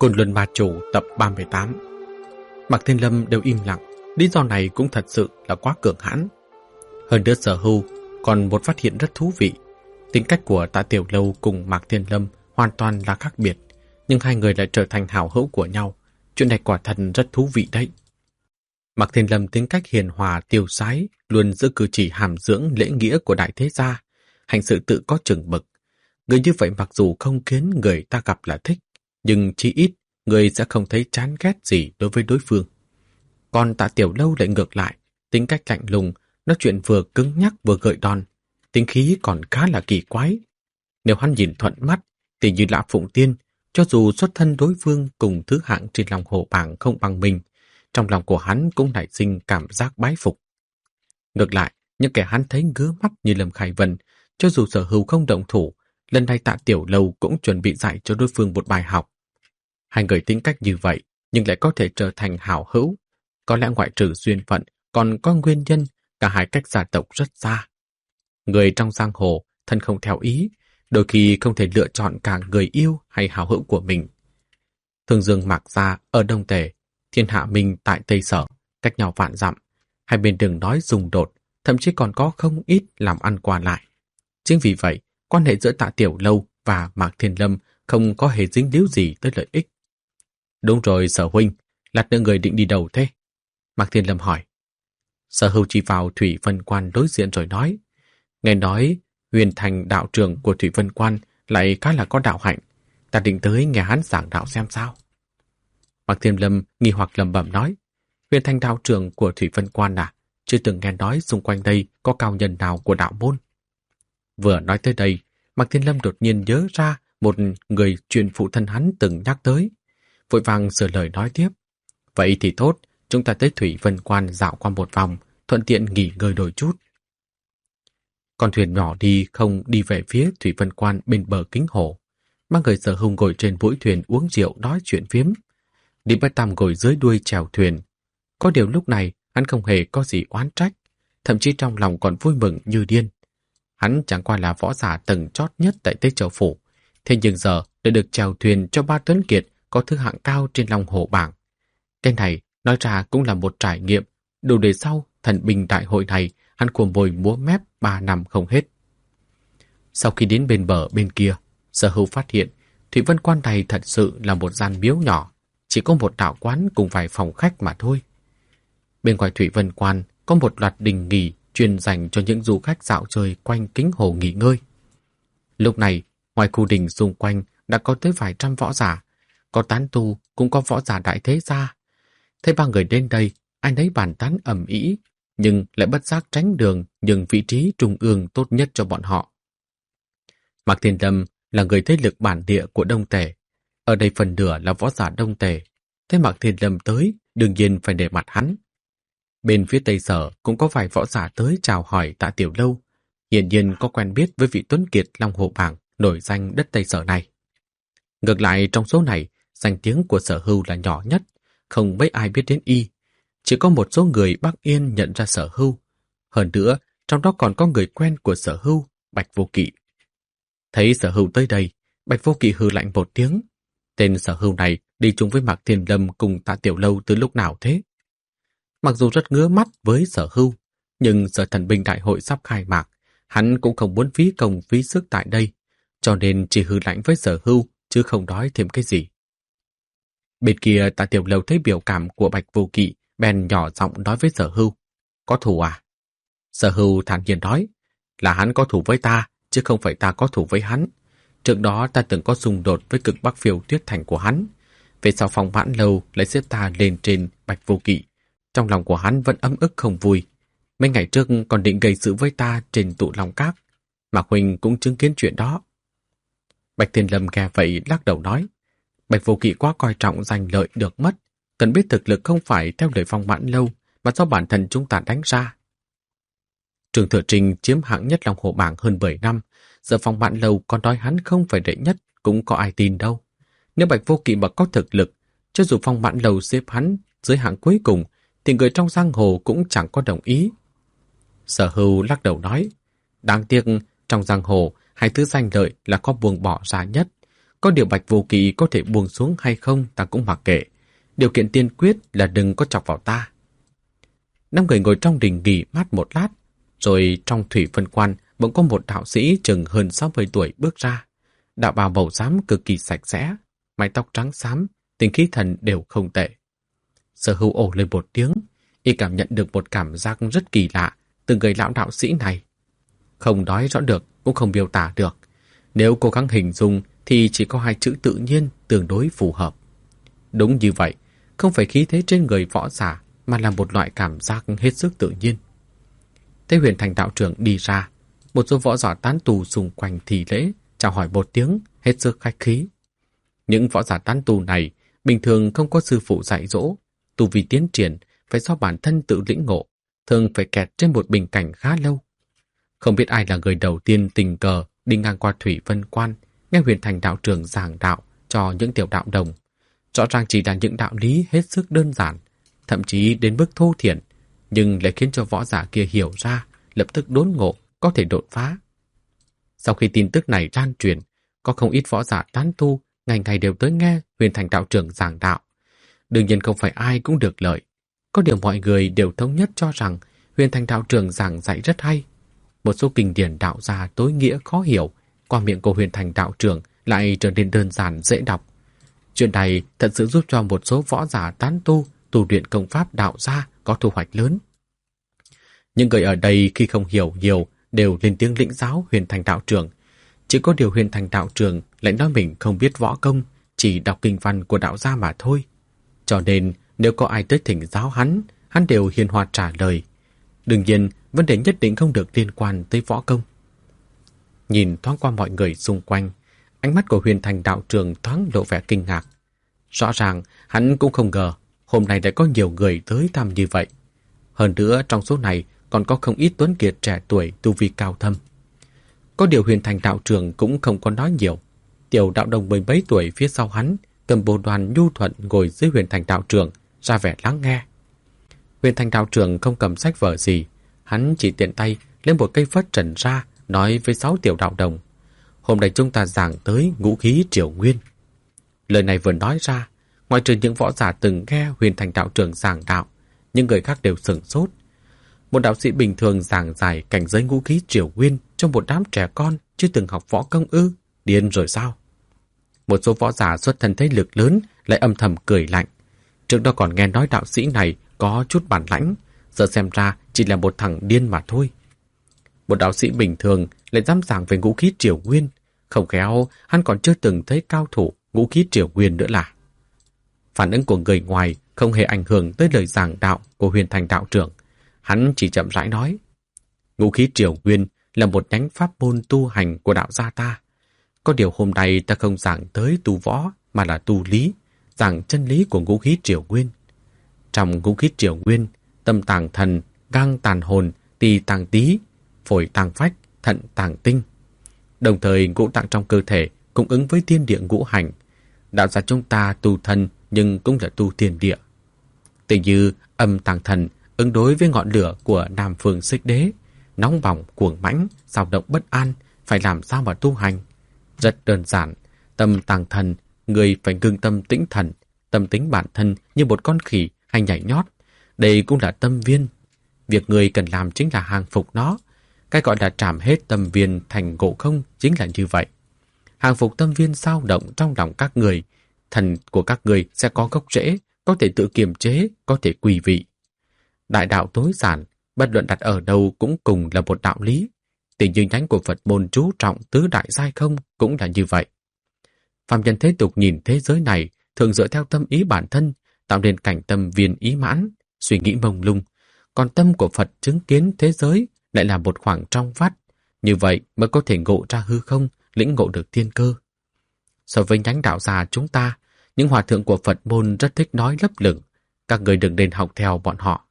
Côn Luân Ma Chủ tập 38. Mạc Thiên Lâm đều im lặng, lý do này cũng thật sự là quá cường hãn. Hơn nữa Sở Hưu còn một phát hiện rất thú vị. Tính cách của Tạ Tiểu Lâu cùng Mạc Thiên Lâm hoàn toàn là khác biệt, nhưng hai người lại trở thành hảo hữu của nhau. Chuyện này quả thật rất thú vị đấy. Mạc Thiên Lâm tính cách hiền hòa tiêu sái, luôn giữ cử chỉ hàm dưỡng lễ nghĩa của đại thế gia, hành sự tự có chừng mực. Người như vậy mặc dù không khiến người ta gặp là thích, nhưng chí ít người sẽ không thấy chán ghét gì đối với đối phương. Còn Tạ Tiểu Lâu lại ngược lại, tính cách lạnh lùng, nói chuyện vừa cứng nhắc vừa gợi đòn, tính khí còn khá là kỳ quái. Nếu hắn nhìn thuận mắt, thì như Lã Phụng Tiên, cho dù xuất thân đối phương cùng thứ hạng trên lòng hồ bảng không bằng mình, trong lòng của hắn cũng nảy sinh cảm giác bái phục. Ngược lại, những kẻ hắn thấy ngứa mắt như Lâm Khải Vân, cho dù Sở Hưu không động thủ, lần này Tạ Tiểu Lâu cũng chuẩn bị dạy cho đối phương một bài học. Hai người tính cách như vậy, nhưng lại có thể trở thành hảo hữu. Có lẽ ngoại trừ duyên phận, còn có nguyên nhân, cả hai cách gia tộc rất xa. Người trong giang hồ, thân không theo ý, đôi khi không thể lựa chọn cả người yêu hay hảo hữu của mình. Thương Dương Mạc Gia ở Đông Tề, Thiên Hạ Minh tại Tây Sở, cách nhau vạn dặm. Hai bên đừng nói xung đột, thậm chí còn có không ít làm ăn qua lại. Chính vì vậy, quan hệ giữa Tạ Tiểu Lâu và Mạc Thiên Lâm không có hề dính líu gì tới lợi ích. Đúng rồi Sở huynh, lát nữa người định đi đâu thế? Mạc Thiên Lâm hỏi. Sở Hưu chỉ vào Thủy Vân Quan đối diện rồi nói. Nghe nói Huyền Thành đạo trưởng của Thủy Vân Quan lại khá là có đạo hạnh. Ta định tới nghe hắn giảng đạo xem sao. Mạc Thiên Lâm nghi hoặc lẩm bẩm nói. Huyền Thành đạo trưởng của Thủy Vân Quan à? Chưa từng nghe nói xung quanh đây có cao nhân nào của đạo môn. Vừa nói tới đây, Mạc Thiên Lâm đột nhiên nhớ ra một người truyền phụ thân hắn từng nhắc tới. Vội vàng sửa lời nói tiếp. Vậy thì tốt, chúng ta tới Thủy Vân Quan dạo qua một vòng, thuận tiện nghỉ ngơi đôi chút. Con thuyền nhỏ đi không đi về phía Thủy Vân Quan bên bờ Kính Hồ. Mang người Sở Hưu ngồi trên mũi thuyền uống rượu nói chuyện phiếm. Lý Bách Tam ngồi dưới đuôi chèo thuyền. Có điều lúc này hắn không hề có gì oán trách, thậm chí trong lòng còn vui mừng như điên. Hắn chẳng qua là võ giả tầng chót nhất tại Tây Châu Phủ, thế nhưng giờ đã được chèo thuyền cho ba tuấn kiệt có thứ hạng cao trên lòng hồ bảng. Cái này nói ra cũng là một trải nghiệm, đủ để sau thần binh đại hội này hắn cuồng bồi múa mép 3 năm không hết. Sau khi đến bên bờ bên kia, Sở Hưu phát hiện Thủy Vân Quan này thật sự là một gian miếu nhỏ, chỉ có một đạo quán cùng vài phòng khách mà thôi. Bên ngoài Thủy Vân Quan có một loạt đình nghỉ chuyên dành cho những du khách dạo chơi quanh Kính Hồ nghỉ ngơi. Lúc này, ngoài khu đình xung quanh đã có tới vài trăm võ giả, có tán tu cũng có võ giả đại thế gia. Thấy ba người đến đây, ai nấy bàn tán ầm ĩ, nhưng lại bất giác tránh đường nhường vị trí trung ương tốt nhất cho bọn họ. Mạc Thiên Lâm là người thế lực bản địa của Đông Tề. Ở đây phần nửa là võ giả Đông Tề. Thế Mạc Thiên Lâm tới, đương nhiên phải để mặt hắn. Bên phía Tây Sở cũng có vài võ giả tới chào hỏi Tạ Tiểu Lâu. Hiển nhiên có quen biết với vị tuấn kiệt Long Hồ Bảng nổi danh đất Tây Sở này. Ngược lại trong số này, danh tiếng của Sở Hưu là nhỏ nhất, không mấy ai biết đến y. Chỉ có một số người Bắc Yên nhận ra Sở Hưu. Hơn nữa, trong đó còn có người quen của Sở Hưu, Bạch Vô Kỵ. Thấy Sở Hưu tới đây, Bạch Vô Kỵ hừ lạnh một tiếng. Tên Sở Hưu này đi chung với Mạc Thiên Lâm cùng Tạ Tiểu Lâu từ lúc nào thế? Mặc dù rất ngứa mắt với Sở Hưu, nhưng giờ thần binh đại hội sắp khai mạc, hắn cũng không muốn phí công phí sức tại đây, cho nên chỉ hừ lạnh với Sở Hưu chứ không nói thêm cái gì. Bên kia Tạ Tiểu Lâu thấy biểu cảm của Bạch Vô Kỵ, bèn nhỏ giọng nói với Sở Hưu. Có thù à? Sở Hưu thản nhiên nói, là hắn có thù với ta, chứ không phải ta có thù với hắn. Trước đó ta từng có xung đột với Cực Bắc Phiêu Tuyết Thành của hắn. Về sau Phong Vãn Lâu lại xếp ta lên trên Bạch Vô Kỵ. Trong lòng của hắn vẫn ấm ức không vui. Mấy ngày trước còn định gây sự với ta trên tụ Long Các. Mạc huynh cũng chứng kiến chuyện đó. Bạch Thiên Lâm nghe vậy lắc đầu nói, Bạch Vô Kỵ quá coi trọng giành lợi được mất, cần biết thực lực không phải theo lời Phong Vãn Lâu mà do bản thân chúng ta đánh ra. Trường Thừa Trinh chiếm hạng nhất Long Hồ Bảng hơn 10 năm, giờ Phong Vãn Lâu còn nói hắn không phải đệ nhất cũng có ai tin đâu. Nếu Bạch Vô Kỵ mà có thực lực, cho dù Phong Vãn Lâu xếp hắn dưới hạng cuối cùng, thì người trong giang hồ cũng chẳng có đồng ý. Sở Hưu lắc đầu nói, đáng tiếc trong giang hồ hai thứ danh lợi là có buông bỏ ra nhất, Có điều Bạch Vô Kỵ có thể buông xuống hay không ta cũng mặc kệ. Điều kiện tiên quyết là đừng có chọc vào ta. 5 người ngồi trong đình nghỉ mát một lát, rồi trong thủy phân quan bỗng có một đạo sĩ chừng hơn 60 tuổi bước ra. Đạo bào màu xám cực kỳ sạch sẽ, mái tóc trắng xám, tinh khí thần đều không tệ. Sở Hưu ồ lên một tiếng, y cảm nhận được một cảm giác rất kỳ lạ từ người lão đạo sĩ này. Không nói rõ được, cũng không miêu tả được. Nếu cố gắng hình dung thì chỉ có 2 chữ tự nhiên tương đối phù hợp. Đúng như vậy, không phải khí thế trên người võ giả, mà là một loại cảm giác hết sức tự nhiên. Thấy Huyền Thành đạo trưởng đi ra, một số võ giả tán tu xung quanh thì lễ, chào hỏi một tiếng, hết sức khách khí. Những võ giả tán tu này bình thường không có sư phụ dạy dỗ, tu vi tiến triển phải do bản thân tự lĩnh ngộ, thường phải kẹt trên một bình cảnh khá lâu. Không biết ai là người đầu tiên tình cờ đi ngang qua thủy vân quan, nghe Huyền Thành đạo trưởng giảng đạo cho những tiểu đạo đồng. Rõ ràng chỉ là những đạo lý hết sức đơn giản, thậm chí đến mức thô thiển, nhưng lại khiến cho võ giả kia hiểu ra, lập tức đốn ngộ, có thể đột phá. Sau khi tin tức này lan truyền, có không ít võ giả tán tu ngày ngày đều tới nghe Huyền Thành đạo trưởng giảng đạo. Đương nhiên không phải ai cũng được lợi. Có điều mọi người đều thống nhất cho rằng Huyền Thành đạo trưởng giảng dạy rất hay. Một số kinh điển đạo gia tối nghĩa khó hiểu, qua miệng của Huyền Thành đạo trưởng lại trở nên đơn giản dễ đọc. Chuyện này thật sự giúp cho một số võ giả tán tu tu luyện công pháp đạo gia có thu hoạch lớn. Những người ở đây khi không hiểu nhiều đều lên tiếng lĩnh giáo Huyền Thành đạo trưởng. Chỉ có điều Huyền Thành đạo trưởng lại nói mình không biết võ công, chỉ đọc kinh văn của đạo gia mà thôi. Cho nên nếu có ai tới thỉnh giáo hắn đều hiền hòa trả lời. Đương nhiên, vấn đề nhất định không được liên quan tới võ công. Nhìn thoáng qua mọi người xung quanh, ánh mắt của Huyền Thành đạo trưởng thoáng lộ vẻ kinh ngạc. Rõ ràng hắn cũng không ngờ hôm nay lại có nhiều người tới thăm như vậy. Hơn nữa trong số này còn có không ít tuấn kiệt trẻ tuổi tu vi cao thâm. Có điều Huyền Thành đạo trưởng cũng không có nói nhiều. Tiểu đạo đồng 10 mấy tuổi phía sau hắn cầm bồ đoàn nhu thuận ngồi dưới Huyền Thành đạo trưởng, ra vẻ lắng nghe. Huyền Thành đạo trưởng không cầm sách vở gì, hắn chỉ tiện tay lấy một cây phất trần ra, nói với 6 tiểu đạo đồng: hôm nay chúng ta giảng tới ngũ khí triều nguyên. Lời này vừa nói ra, ngoài trừ những võ giả từng nghe Huyền Thành đạo trưởng giảng đạo, những người khác đều sửng sốt. Một đạo sĩ bình thường giảng giải cảnh giới ngũ khí triều nguyên trong một đám trẻ con chưa từng học võ công ư? Điên rồi sao? Một số võ giả xuất thân thế lực lớn lại âm thầm cười lạnh. Trước đó còn nghe nói đạo sĩ này có chút bản lãnh, giờ xem ra chỉ là một thằng điên mà thôi. Một đạo sĩ bình thường lại dám giảng về ngũ khí triều nguyên, không khéo hắn còn chưa từng thấy cao thủ ngũ khí triều nguyên nữa là. Phản ứng của người ngoài không hề ảnh hưởng tới lời giảng đạo của Huyền Thành đạo trưởng. Hắn chỉ chậm rãi nói: ngũ khí triều nguyên là một nhánh pháp môn tu hành của đạo gia ta. Có điều hôm nay ta không giảng tới tu võ mà là tu lý, giảng chân lý của ngũ khí triều nguyên. Trong ngũ khí triều nguyên, tâm tàng thần, gang tàn hồn, tỳ tàng tý, phổi tàng phách, thận tàng tinh. Đồng thời ngũ tạng trong cơ thể cũng ứng với thiên địa ngũ hành. Đạo gia chúng ta tu thân nhưng cũng là tu thiên địa. Tỉ như âm tàng thần ứng đối với ngọn lửa của Nam Phương Xích Đế, nóng bỏng, cuồng mãnh, dao động bất an, phải làm sao mà tu hành? Rất đơn giản, tâm tàng thần, người phải ngưng tâm tĩnh thần, tâm tính bản thân như một con khỉ hay nhảy nhót. Đây cũng là tâm viên. Việc người cần làm chính là hàng phục nó. Cái gọi là trảm hết tâm viên thành ngộ không chính là như vậy. Hàng phục tâm viên dao động trong lòng các người, thần của các người sẽ có gốc rễ, có thể tự kiềm chế, có thể quỳ vị. Đại đạo tối giản, bất luận đặt ở đâu cũng cùng là một đạo lý. Tình như nhánh của Phật môn chú trọng tứ đại giai không cũng là như vậy. Phàm nhân thế tục nhìn thế giới này thường dựa theo tâm ý bản thân, tạo nên cảnh tâm viên ý mãn, suy nghĩ mông lung. Còn tâm của Phật chứng kiến thế giới lại là một khoảng trong vắt. Như vậy mới có thể ngộ ra hư không, lĩnh ngộ được thiên cơ. So với nhánh đạo gia chúng ta, những hòa thượng của Phật môn rất thích nói lấp lửng. Các người đừng nên học theo bọn họ.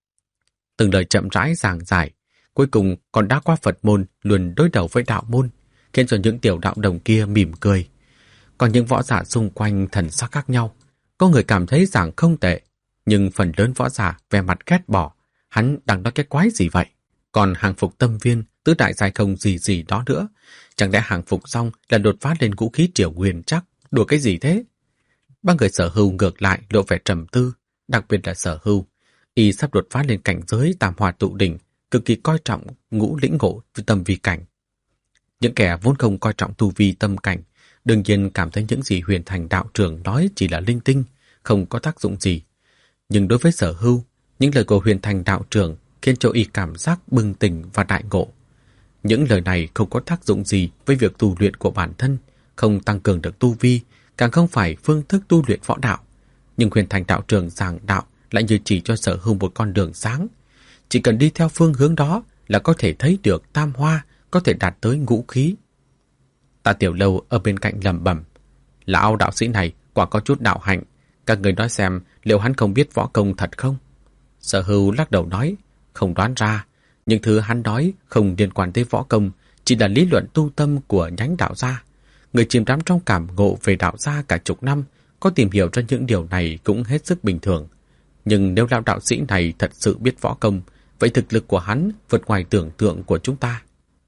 Từng lời chậm rãi giảng giải, cuối cùng còn đã qua Phật môn luôn đối đầu với đạo môn, khiến cho những tiểu đạo đồng kia mỉm cười. Còn những võ giả xung quanh thần sắc khác nhau, có người cảm thấy giảng không tệ, nhưng phần lớn võ giả vẻ mặt ghét bỏ, hắn đang nói cái quái gì vậy? Còn hàng phục tâm viên, tứ đại giai không gì gì đó nữa, Chẳng lẽ hàng phục xong là đột phá lên ngũ khí triều nguyên chắc? Đùa cái gì thế? Ba người Sở Hưu ngược lại lộ vẻ trầm tư, đặc biệt là Sở Hưu. Y sắp đột phá lên cảnh giới tam hòa tụ đỉnh, cực kỳ coi trọng ngũ lĩnh ngộ tâm vi cảnh. Những kẻ vốn không coi trọng tu vi tâm cảnh, đương nhiên cảm thấy những gì Huyền Thành đạo trưởng nói chỉ là linh tinh, không có tác dụng gì. Nhưng đối với Sở Hưu, những lời của Huyền Thành đạo trưởng khiến cho y cảm giác bừng tỉnh và đại ngộ. Những lời này không có tác dụng gì với việc tu luyện của bản thân, không tăng cường được tu vi, càng không phải phương thức tu luyện võ đạo. Nhưng Huyền Thành đạo trưởng giảng đạo lại như chỉ cho Sở Hưu một con đường sáng. Chỉ cần đi theo phương hướng đó là có thể thấy được tam hoa, có thể đạt tới ngũ khí. Tạ Tiểu Lâu ở bên cạnh lẩm bẩm, lão đạo sĩ này quả có chút đạo hạnh, các người nói xem liệu hắn không biết võ công thật không? Sở Hưu lắc đầu nói, không đoán ra, những thứ hắn nói không liên quan tới võ công, chỉ là lý luận tu tâm của nhánh đạo gia. Người chìm đắm trong cảm ngộ về đạo gia cả chục năm, có tìm hiểu ra những điều này cũng hết sức bình thường. Nhưng nếu lão đạo sĩ này thật sự biết võ công, vậy thực lực của hắn vượt ngoài tưởng tượng của chúng ta.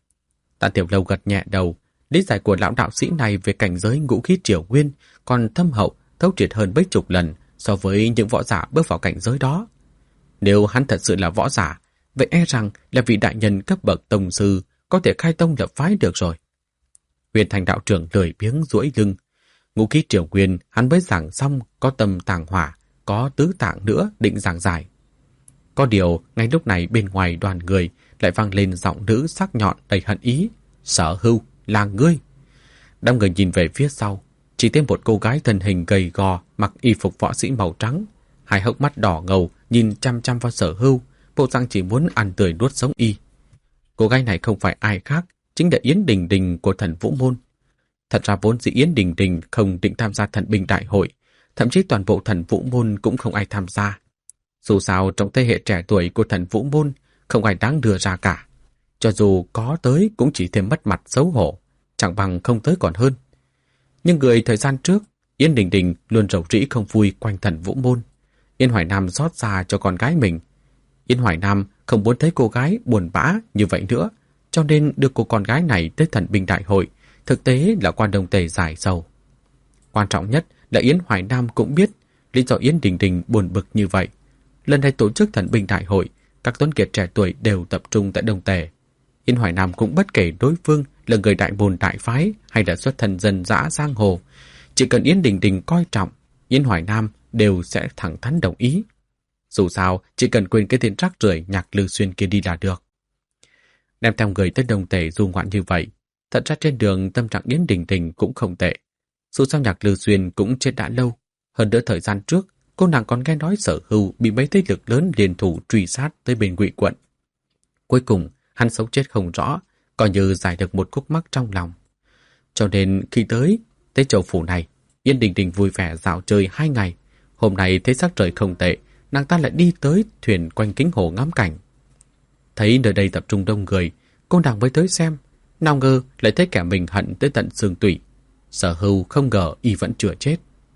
Tạ Tiểu Lâu gật nhẹ đầu, lý giải của lão đạo sĩ này về cảnh giới ngũ khí triều nguyên còn thâm hậu, thấu triệt hơn mấy chục lần so với những võ giả bước vào cảnh giới đó. Nếu hắn thật sự là võ giả, vậy e rằng là vị đại nhân cấp bậc tông sư có thể khai tông lập phái được rồi. Huyền Thành đạo trưởng lười biếng duỗi lưng. Ngũ khí triều nguyên hắn mới giảng xong, có tâm tàng hỏa, có tứ tạng nữa định giảng giải. Có điều ngay lúc này bên ngoài đoàn người lại vang lên giọng nữ sắc nhọn đầy hận ý. Sở Hưu, là ngươi. Đám người nhìn về phía sau, chỉ thấy một cô gái thân hình gầy gò mặc y phục võ sĩ màu trắng, hai hốc mắt đỏ ngầu nhìn chăm chăm vào Sở Hưu, bộ dạng chỉ muốn ăn tươi nuốt sống y. Cô gái này không phải ai khác, chính là Yến Đình Đình của Thần Vũ Môn. Thật ra vốn dĩ Yến Đình Đình không định tham gia thần binh đại hội, thậm chí toàn bộ Thần Vũ Môn cũng không ai tham gia. Dù sao trong thế hệ trẻ tuổi của Thần Vũ Môn, không ai đáng đưa ra cả. Cho dù có tới cũng chỉ thêm mất mặt xấu hổ, chẳng bằng không tới còn hơn. Nhưng người thời gian trước, Yến Đình Đình luôn rầu rĩ không vui quanh Thần Vũ Môn. Yên Hoài Nam rót ra cho con gái mình. Yên Hoài Nam không muốn thấy cô gái buồn bã như vậy nữa, cho nên đưa cô con gái này tới thần binh đại hội, thực tế là quan đồng tề giải sầu. Quan trọng nhất là Yến Hoài Nam cũng biết lý do Yến Đình Đình buồn bực như vậy. Lần này tổ chức thần binh đại hội, các tuấn kiệt trẻ tuổi đều tập trung tại Đông Tề. Yến Hoài Nam cũng bất kể đối phương là người đại môn đại phái hay là xuất thân dân dã giang hồ. Chỉ cần Yến Đình Đình coi trọng, Yến Hoài Nam đều sẽ thẳng thắn đồng ý. Dù sao, chỉ cần quên cái tên rác rưởi Nhạc Lư Xuyên kia đi là được. Đem theo người tới Đông Tề du ngoạn như vậy, thật ra trên đường tâm trạng Yến Đình Đình cũng không tệ. Dù sao Nhạc Lư Xuyên cũng chết đã lâu. Hơn nữa thời gian trước, cô nàng còn nghe nói Sở Hưu bị mấy thế lực lớn liên thủ truy sát tới bên Ngụy quận. Cuối cùng, hắn sống chết không rõ, coi như giải được một khúc mắc trong lòng. Cho nên khi tới Châu Phủ này, Yến Đình Đình vui vẻ dạo chơi 2 ngày. Hôm nay thấy sắc trời không tệ, nàng ta lại đi tới thuyền quanh kính hồ ngắm cảnh. Thấy nơi đây tập trung đông người, cô nàng mới tới xem. Nào ngờ lại thấy kẻ mình hận tới tận xương tủy. Sở Hưu không ngờ y vẫn chưa chết.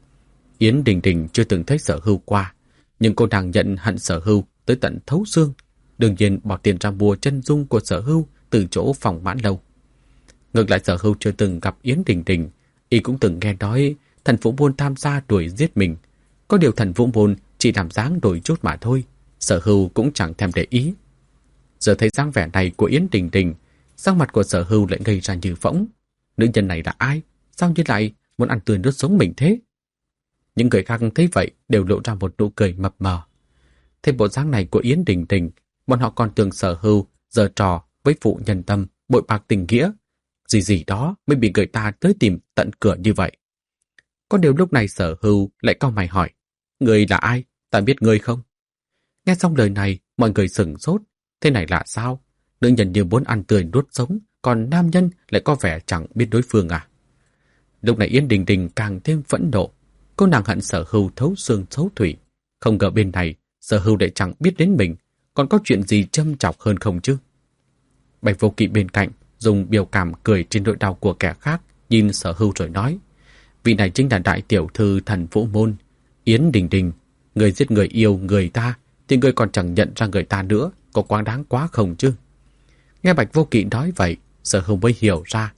Yến Đình Đình chưa từng thấy Sở Hưu qua, nhưng cô nàng nhận hận Sở Hưu tới tận thấu xương. Đương nhiên bỏ tiền ra mua chân dung của Sở Hưu từ chỗ phòng Mãn Lâu. Ngược lại Sở Hưu chưa từng gặp Yến Đình Đình, y cũng từng nghe nói Thần Vũ Môn tham gia đuổi giết mình. Có điều Thần Vũ Môn chỉ làm dáng đổi chút mà thôi, Sở Hưu cũng chẳng thèm để ý. Giờ thấy dáng vẻ này của Yến Đình Đình, sắc mặt của Sở Hưu lại ngây ra như phỗng. Nữ nhân này là ai? Sao như lại muốn ăn tươi nuốt sống mình thế? Những người khác thấy vậy đều lộ ra một nụ cười mập mờ. Thấy bộ dáng này của Yến Đình Đình, bọn họ còn tưởng Sở Hưu giở trò với phụ nhân tâm, bội bạc tình nghĩa. Gì đó mới bị người ta tới tìm tận cửa như vậy. Có điều lúc này Sở Hưu lại cau mày hỏi, người là ai? Ta biết người không? Nghe xong lời này, mọi người sửng sốt. Thế này là sao? Nữ nhân như muốn ăn tươi nuốt sống, còn nam nhân lại có vẻ chẳng biết đối phương à? Lúc này Yến Đình Đình càng thêm phẫn nộ. Cô nàng hận Sở Hưu thấu xương thấu thủy. Không ngờ bên này, Sở Hưu lại chẳng biết đến mình, còn có chuyện gì châm chọc hơn không chứ? Bạch Vô Kỵ bên cạnh dùng biểu cảm cười trên nỗi đau của kẻ khác, nhìn Sở Hưu rồi nói, vị này chính là đại tiểu thư Thần Vũ Môn, Yến Đình Đình. Người giết người yêu người ta, thì người còn chẳng nhận ra người ta nữa, có quá đáng quá không chứ? Nghe Bạch Vô Kỵ nói vậy, Sở Hưu mới hiểu ra,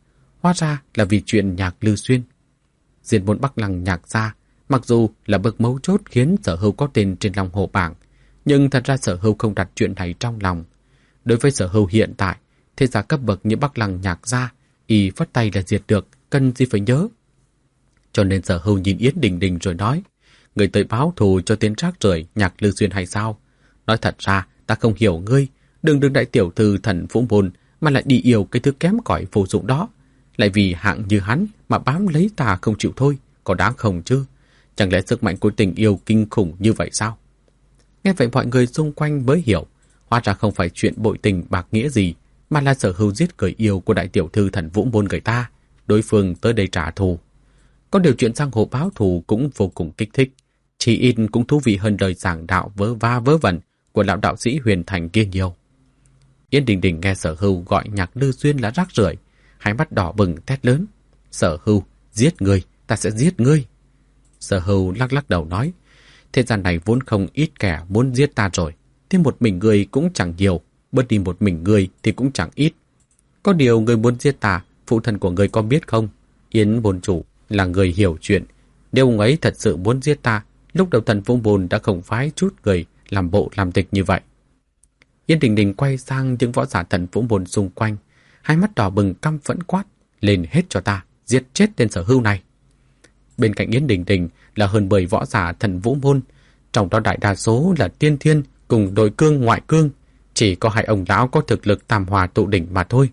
Hóa ra là vì chuyện Nhạc Lư Xuyên. Diệt môn Bắc Lăng Nhạc gia, mặc dù là bậc mấu chốt khiến Sở Hưu có tên trên lòng hồ bảng, nhưng thật ra Sở Hưu không đặt chuyện này trong lòng. Đối với Sở Hưu hiện tại, thế gia cấp bậc như Bắc Lăng Nhạc gia, y phất tay là diệt được, cần gì phải nhớ. Cho nên Sở Hưu nhìn Yến Đình Đình rồi nói, người tới báo thù cho tên rác rưởi Nhạc Lư Xuyên hay sao? Nói thật ra, ta không hiểu ngươi, đừng đại tiểu thư Thần Vũ Môn mà lại đi yêu cái thứ kém cỏi vô dụng đó. Lại vì hạng như hắn mà bám lấy ta không chịu thôi, có đáng không chứ? Chẳng lẽ sức mạnh của tình yêu kinh khủng như vậy sao? Nghe vậy mọi người xung quanh mới hiểu, hóa ra không phải chuyện bội tình bạc nghĩa gì, mà là Sở Hưu giết người yêu của đại tiểu thư Thần Vũ Môn người ta, đối phương tới đây trả thù. Có điều chuyện giang hồ báo thù cũng vô cùng kích thích, chỉ ít cũng thú vị hơn lời giảng đạo vớ va vớ vẩn của lão đạo sĩ Huyền Thành kia nhiều. Yến Đình Đình nghe Sở Hưu gọi Nhạc Lư Xuyên là rác rưởi, hai mắt đỏ bừng thét lớn, Sở Hưu, giết ngươi, ta sẽ giết ngươi. Sở Hưu lắc lắc đầu nói, thế gian này vốn không ít kẻ muốn giết ta rồi, thêm một mình ngươi cũng chẳng nhiều, bớt đi một mình ngươi thì cũng chẳng ít. Có điều ngươi muốn giết ta, phụ thân của ngươi có biết không? Yến môn chủ là người hiểu chuyện, nếu ông ấy thật sự muốn giết ta, lúc đầu Thần Vũ Môn đã không phái chút người làm bộ làm tịch như vậy. Yến Đình Đình quay sang những võ giả Thần Vũ Môn xung quanh, hai mắt đỏ bừng căm phẫn quát, lên hết cho ta, giết chết tên Sở Hưu này. Bên cạnh Yến Đình Đình là hơn 10 võ giả Thần Vũ Môn, trong đó đại đa số là tiên thiên cùng đội cương ngoại cương, chỉ có hai ông lão có thực lực tam hòa tụ đỉnh mà thôi.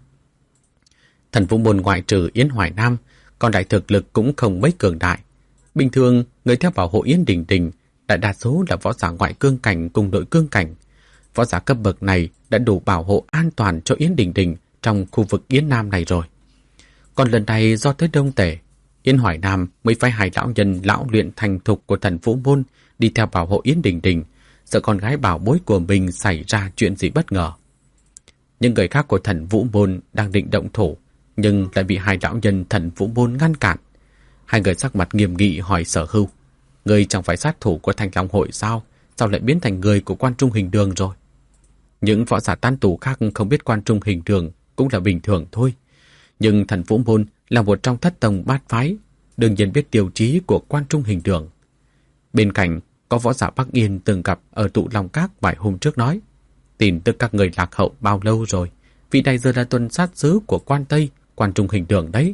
Thần Vũ Môn ngoại trừ Yến Hoài Nam, còn đại thực lực cũng không mấy cường đại. Bình thường, người theo bảo hộ Yến Đình Đình, đại đa số là võ giả ngoại cương cảnh cùng đội cương cảnh. Võ giả cấp bậc này đã đủ bảo hộ an toàn cho Yến Đình Đình trong khu vực Yến Nam này rồi. Còn lần này do tới đông tể, Yến Hoài Nam mới phái hai lão nhân lão luyện thành thục của Thần Vũ Môn đi theo bảo hộ Yến Đình Đình, sợ con gái bảo bối của mình xảy ra chuyện gì bất ngờ. Những người khác của Thần Vũ Môn đang định động thủ, nhưng lại bị hai lão nhân Thần Vũ Môn ngăn cản. Hai người sắc mặt nghiêm nghị hỏi Sở Hưu, người chẳng phải sát thủ của Thanh Long Hội sao? Sao lại biến thành người của Quan Trung Hình Đường rồi? Những võ giả tan tù khác không biết Quan Trung Hình Đường cũng là bình thường thôi. Nhưng Thần Vũ Môn là một trong thất tông bát phái, đương nhiên biết tiêu chí của Quan Trung Hình Đường. Bên cạnh có võ giả Bắc Yên từng gặp ở tụ Long Các vài hôm trước nói, tin tức các người lạc hậu bao lâu rồi, vị này giờ là tuần sát sứ của Quan Tây, Quan Trung Hình Đường đấy.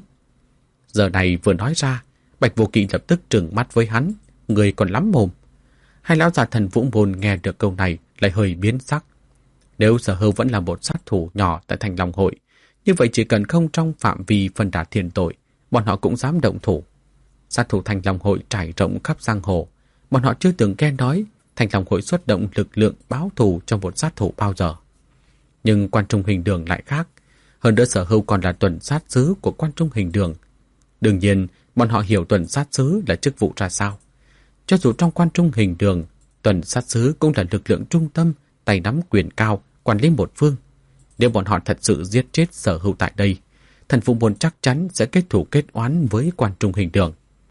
Giờ này vừa nói ra, Bạch Vô Kỵ lập tức trừng mắt với hắn, người còn lắm mồm. Hai lão già Thần Vũ Môn nghe được câu này lại hơi biến sắc. Nếu Sở Hưu vẫn là một sát thủ nhỏ tại Thanh Long Hội, như vậy chỉ cần không trong phạm vi phân đả thiên tội, bọn họ cũng dám động thủ. Sát thủ Thanh Long Hội trải rộng khắp giang hồ, bọn họ chưa từng nghe nói Thanh Long Hội xuất động lực lượng báo thù cho một sát thủ bao giờ. Nhưng Quan Trung Hình Đường lại khác, hơn nữa Sở Hưu còn là tuần sát sứ của Quan Trung Hình Đường. Đương nhiên, bọn họ hiểu tuần sát sứ là chức vụ ra sao. Cho dù trong Quan Trung Hình Đường, tuần sát sứ cũng là lực lượng trung tâm, tay nắm quyền cao, quản lý một phương. Nếu bọn họ thật sự giết chết Sở Hưu tại đây, Thần Vũ Môn chắc chắn sẽ kết thù kết oán với Quan Trung Hình Đường.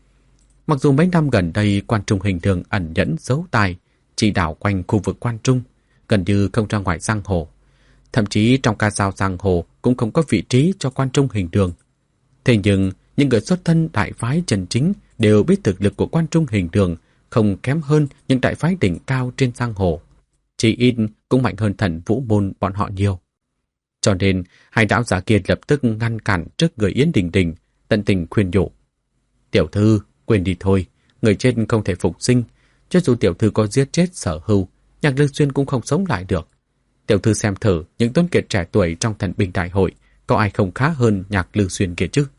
Mặc dù mấy năm gần đây Quan Trung Hình Đường ẩn nhẫn giấu tài, chỉ đảo quanh khu vực Quan Trung, gần như không ra ngoài giang hồ. Thậm chí trong ca dao giang hồ cũng không có vị trí cho Quan Trung Hình Đường. Thế nhưng, những người xuất thân đại phái chân chính đều biết thực lực của Quan Trung Hình Đường không kém hơn những đại phái đỉnh cao trên giang hồ. Chỉ ít cũng mạnh hơn Thần Vũ Môn bọn họ nhiều. Cho nên, hai lão già kia lập tức ngăn cản trước người Yến Đình Đình, tận tình khuyên nhủ. Tiểu thư, quên đi thôi, người chết không thể phục sinh. Cho dù tiểu thư có giết chết Sở Hưu, Nhạc Lư Xuyên cũng không sống lại được. Tiểu thư xem thử những tuấn kiệt trẻ tuổi trong Thần binh đại hội, có ai không khá hơn Nhạc Lư Xuyên kia chứ?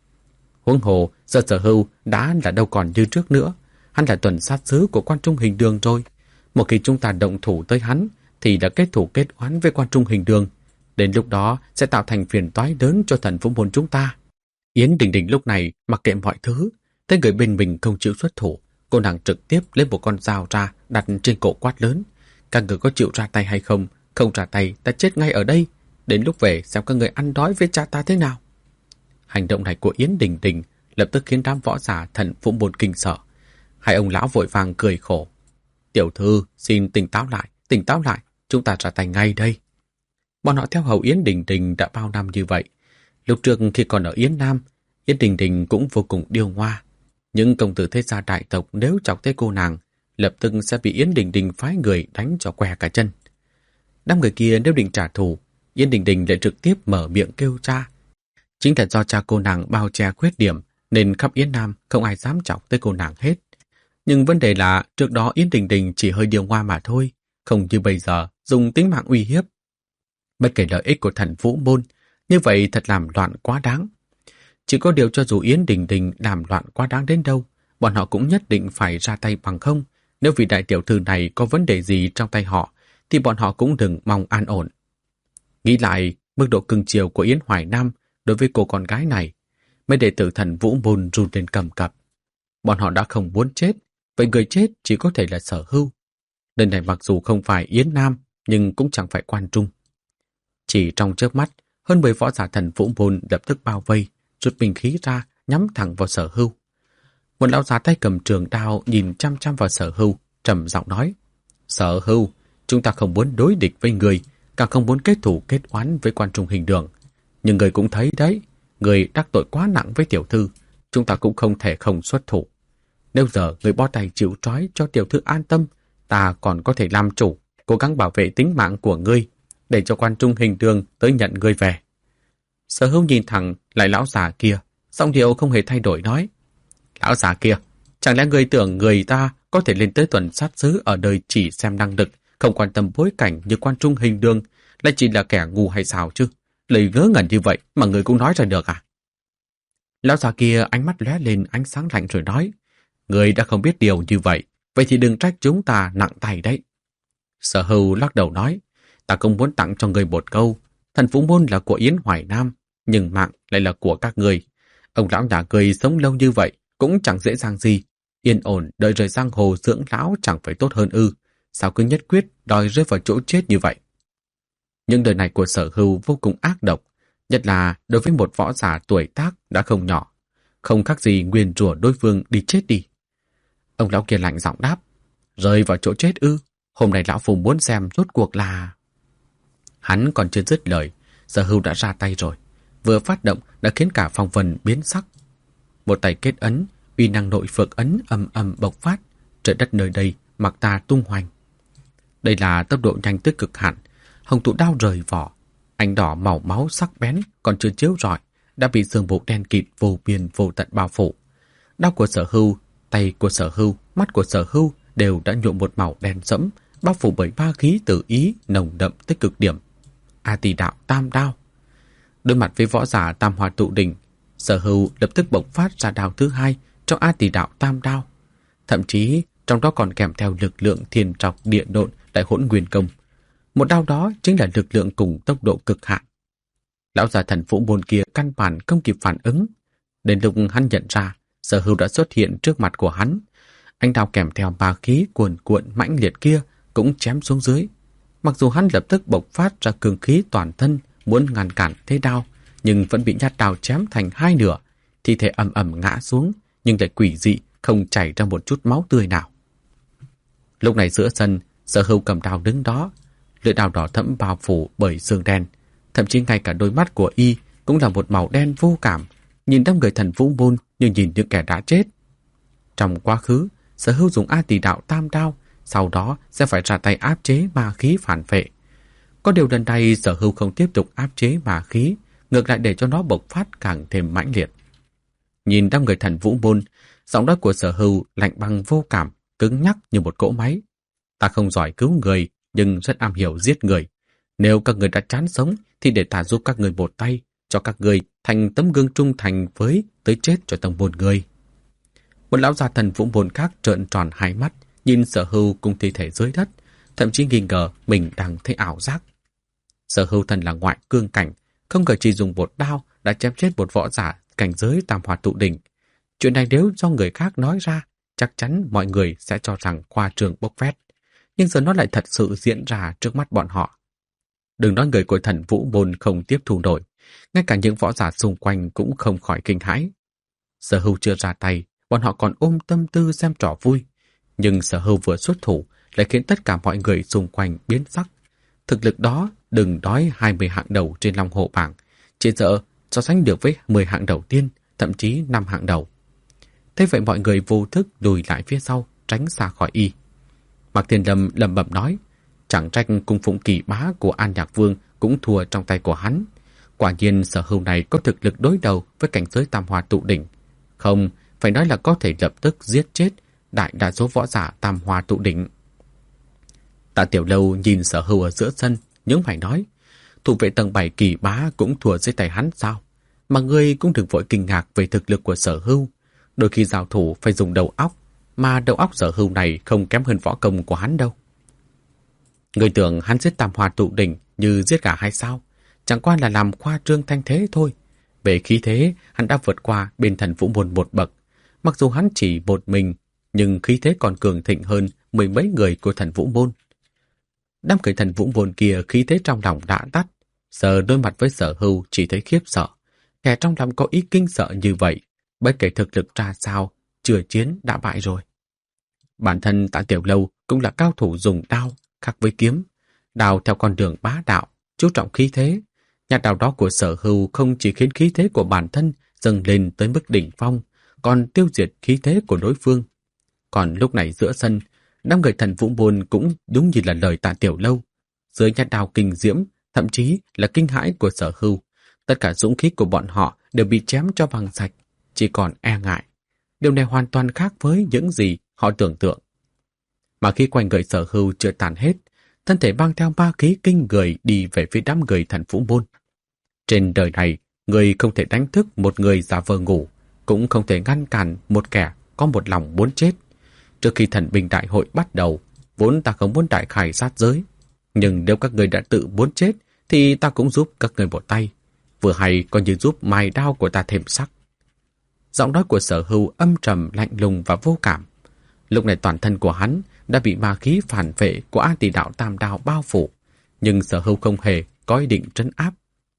Huống hồ, giờ Sở Hưu đã là đâu còn như trước nữa. Hắn là tuần sát sứ của Quan Trung Hình Đường rồi. Một khi chúng ta động thủ tới hắn, thì đã kết thủ kết oán với Quan Trung Hình Đường. Đến lúc đó sẽ tạo thành phiền toái lớn cho Thần Vũ Môn chúng ta. Yến Đình Đình lúc này mặc kệ mọi thứ, thấy người bên mình không chịu xuất thủ, cô nàng trực tiếp lấy một con dao ra đặt trên cổ quát lớn. Các người có chịu ra tay hay không? Không ra tay ta chết ngay ở đây. Đến lúc về xem các người ăn đói với cha ta thế nào. Hành động này của Yến Đình Đình lập tức khiến đám võ giả Thần Vũ Môn kinh sợ. Hai ông lão vội vàng cười khổ. Tiểu thư xin tỉnh táo lại, chúng ta ra tay ngay đây. Bọn họ theo hầu Yến Đình Đình đã bao năm như vậy, Lúc trước khi còn ở Yến Nam, Yến Đình Đình cũng vô cùng điêu ngoa. Những công tử thế gia đại tộc nếu chọc tới cô nàng, lập tức sẽ bị Yến Đình Đình phái người đánh cho què cả chân. Đám người kia nếu định trả thù, Yến Đình Đình lại trực tiếp mở miệng kêu cha. Chính là do cha cô nàng bao che khuyết điểm, nên khắp Yến Nam không ai dám chọc tới cô nàng hết. Nhưng vấn đề là trước đó Yến Đình Đình chỉ hơi điêu ngoa mà thôi, không như bây giờ dùng tính mạng uy hiếp. Bất kể lợi ích của thần Vũ Môn, như vậy thật làm loạn quá đáng. Chỉ có điều cho dù Yến Đình Đình làm loạn quá đáng đến đâu, bọn họ cũng nhất định phải ra tay bằng không. Nếu vị đại tiểu thư này có vấn đề gì trong tay họ, thì bọn họ cũng đừng mong an ổn. Nghĩ lại mức độ cưng chiều của Yến Hoài Nam đối với cô con gái này, mấy đệ tử thần Vũ Môn run lên cầm cập. Bọn họ đã không muốn chết, vậy người chết chỉ có thể là Sở Hưu. Nơi này mặc dù không phải Yến Nam, nhưng cũng chẳng phải Quan Trung. Chỉ trong chớp mắt, hơn 10 võ giả thần Vũ Môn lập tức bao vây, rút binh khí ra, nhắm thẳng vào Sở Hưu. Một lão già tay cầm trường đao nhìn chăm chăm vào Sở Hưu, trầm giọng nói: Sở Hưu, chúng ta không muốn đối địch với người, càng không muốn kết thù kết oán với Quan Trung Hình Đường. Nhưng người cũng thấy đấy, người đắc tội quá nặng với tiểu thư, chúng ta cũng không thể không xuất thủ. Nếu giờ người bó tay chịu trói cho tiểu thư an tâm, ta còn có thể làm chủ, cố gắng bảo vệ tính mạng của ngươi, để cho Quan Trung Hình Đường tới nhận ngươi về. Sở Hưu nhìn thẳng lại lão già kia, giọng điệu không hề thay đổi nói: Lão già kia, chẳng lẽ ngươi tưởng người ta có thể lên tới tuần sát xứ ở đời chỉ xem năng lực, không quan tâm bối cảnh như Quan Trung Hình Đường, lại chỉ là kẻ ngu hay sao chứ? Lời ngớ ngẩn như vậy mà người cũng nói ra được à? Lão già kia ánh mắt lóe lên ánh sáng lạnh rồi nói: Người đã không biết điều như vậy, vậy thì đừng trách chúng ta nặng tay đấy. Sở Hưu lắc đầu nói: Ta cũng muốn tặng cho người một câu, thần Vũ Môn là của Yến Hoài Nam, nhưng mạng lại là của các người. Ông lão nhà người sống lâu như vậy cũng chẳng dễ dàng gì, yên ổn đợi rời giang hồ dưỡng lão chẳng phải tốt hơn ư? Sao cứ nhất quyết đòi rơi vào chỗ chết như vậy? Những lời này của Sở Hưu vô cùng ác độc, nhất là đối với một võ giả tuổi tác đã không nhỏ, không khác gì nguyền rủa đối phương đi chết đi. Ông lão kia lạnh giọng đáp: Rơi vào chỗ chết ư? Hôm nay lão phu muốn xem rốt cuộc là... Hắn còn chưa dứt lời, Sở Hưu đã ra tay rồi. Vừa phát động đã khiến cả phong vân biến sắc. Một tay kết ấn, uy năng nội phược ấn ầm ầm bộc phát, trời đất nơi đây mặc ta tung hoành. Đây là tốc độ nhanh tới cực hạn. Hồng tụ đao rời vỏ, ánh đỏ màu máu sắc bén còn chưa chiếu rọi, đã bị sương mù đen kịt vô biên vô tận bao phủ. Đao của Sở Hưu, tay của Sở Hưu, mắt của Sở Hưu đều đã nhuộm một màu đen sẫm, bao phủ bởi ba khí tử ý nồng đậm tới cực điểm. A Tỳ Đạo Tam Đao. Đối mặt với võ giả Tam Hoa Tụ Đỉnh, Sở Hưu lập tức bộc phát ra đao thứ hai trong A Tỳ Đạo Tam Đao. Thậm chí trong đó còn kèm theo lực lượng thiên trọc địa độn đại hỗn nguyên công. Một đao đó chính là lực lượng cùng tốc độ cực hạn. Lão già thần Vũ Môn kia căn bản không kịp phản ứng. Đến lúc hắn nhận ra, Sở Hưu đã xuất hiện trước mặt của hắn. Anh đao kèm theo ma khí cuồn cuộn mãnh liệt kia cũng chém xuống dưới. Mặc dù hắn lập tức bộc phát ra cường khí toàn thân muốn ngăn cản thế đao, nhưng vẫn bị nhát đao chém thành hai nửa, thi thể ầm ầm ngã xuống, nhưng lại quỷ dị không chảy ra một chút máu tươi nào. Lúc này giữa sân, Sở Hưu cầm đao đứng đó, lưỡi đao đỏ thẫm bao phủ bởi xương đen, thậm chí ngay cả đôi mắt của y cũng là một màu đen vô cảm, nhìn đám người thần Vũ Môn như nhìn những kẻ đã chết. Trong quá khứ, Sở Hưu dùng A Tỳ Đạo Tam Đao, sau đó sẽ phải ra tay áp chế ma khí phản phệ. Có điều lần này Sở Hưu không tiếp tục áp chế ma khí, ngược lại để cho nó bộc phát càng thêm mãnh liệt. Nhìn đám người thần Vũ Môn, giọng nói của Sở Hưu lạnh băng vô cảm, cứng nhắc như một cỗ máy. Ta không giỏi cứu người, nhưng rất am hiểu giết người. Nếu các người đã chán sống, thì để ta giúp các người một tay, cho các người thành tấm gương trung thành với tới chết cho tông môn người. Một lão già thần Vũ Môn khác trợn tròn hai mắt, nhìn Sở Hưu cùng thi thể dưới đất, thậm chí nghi ngờ mình đang thấy ảo giác. Sở Hưu thân là ngoại cương cảnh, không ngờ chỉ dùng một đao đã chém chết một võ giả cảnh giới Tam Hoa Tụ Đỉnh. Chuyện này nếu do người khác nói ra, chắc chắn mọi người sẽ cho rằng khoa trương bốc phét. Nhưng giờ nó lại thật sự diễn ra trước mắt bọn họ. Đừng nói người của thần Vũ Môn không tiếp thu nổi, ngay cả những võ giả xung quanh cũng không khỏi kinh hãi. Sở Hưu chưa ra tay, bọn họ còn ôm tâm tư xem trò vui. Nhưng Sở Hưu vừa xuất thủ lại khiến tất cả mọi người xung quanh biến sắc. Thực lực đó đừng nói 20 hạng đầu trên Long Hồ bảng, chỉ sợ so sánh được với 10 hạng đầu tiên, thậm chí 5 hạng đầu. Thế vậy mọi người vô thức lùi lại phía sau, tránh xa khỏi y. Mạc Thiên Lâm lẩm bẩm nói, chẳng trách cung phụng kỳ bá của An Nhạc Vương cũng thua trong tay của hắn. Quả nhiên Sở Hưu này có thực lực đối đầu với cảnh giới Tam Hoa tụ đỉnh. Không, phải nói là có thể lập tức giết chết đại đa số võ giả Tam Hoa tụ đỉnh. Tạ Tiểu Lâu nhìn Sở Hưu ở giữa sân, nhướng mày nói, thủ vệ tầng 7 kỳ bá cũng thua dưới tay hắn sao? Mà ngươi cũng đừng vội kinh ngạc về thực lực của Sở Hưu. Đôi khi giao thủ phải dùng đầu óc, mà đầu óc Sở Hưu này không kém hơn võ công của hắn đâu. Ngươi tưởng hắn giết Tam Hoa tụ đỉnh như giết gà hay sao? Chẳng qua là làm khoa trương thanh thế thôi. Về khí thế, hắn đã vượt qua bên Thần Vũ Môn một bậc. Mặc dù hắn chỉ một mình, nhưng khí thế còn cường thịnh hơn 10 mấy người của Thần Vũ Môn. Đám người Thần Vũ Môn kia khí thế trong lòng đã tắt, giờ đối mặt với Sở Hưu chỉ thấy khiếp sợ. Kẻ trong lòng có ý kinh sợ như vậy, bất kể thực lực ra sao, chưa chiến đã bại rồi. Bản thân Tạ Tiểu Lâu cũng là cao thủ dùng đao, khác với kiếm. Đao theo con đường bá đạo, chú trọng khí thế. Nhát đao đó của Sở Hưu không chỉ khiến khí thế của bản thân dâng lên tới mức đỉnh phong, còn tiêu diệt khí thế của đối phương. Còn lúc này giữa sân, đám người Thần Vũ Môn cũng đúng như là lời Tạ Tiểu Lâu. Dưới nhát đao kinh diễm, thậm chí là kinh hãi của Sở Hưu, tất cả dũng khí của bọn họ đều bị chém cho bằng sạch, chỉ còn e ngại. Điều này hoàn toàn khác với những gì họ tưởng tượng. Mà khi quanh người Sở Hưu chưa tàn hết, thân thể mang theo ma khí kinh người đi về phía đám người Thần Vũ Môn. Trên đời này, người không thể đánh thức một người giả vờ ngủ, cũng không thể ngăn cản một kẻ có một lòng muốn chết. Trước khi thần binh đại hội bắt đầu, vốn ta không muốn đại khai sát giới. Nhưng nếu các người đã tự muốn chết, thì ta cũng giúp các người một tay. Vừa hay coi như giúp mài đao của ta thêm sắc. Giọng nói của Sở Hưu âm trầm, lạnh lùng và vô cảm. Lúc này toàn thân của hắn đã bị ma khí phản vệ của A Tỳ Đạo Tam Đao bao phủ, nhưng Sở Hưu không hề có ý định trấn áp.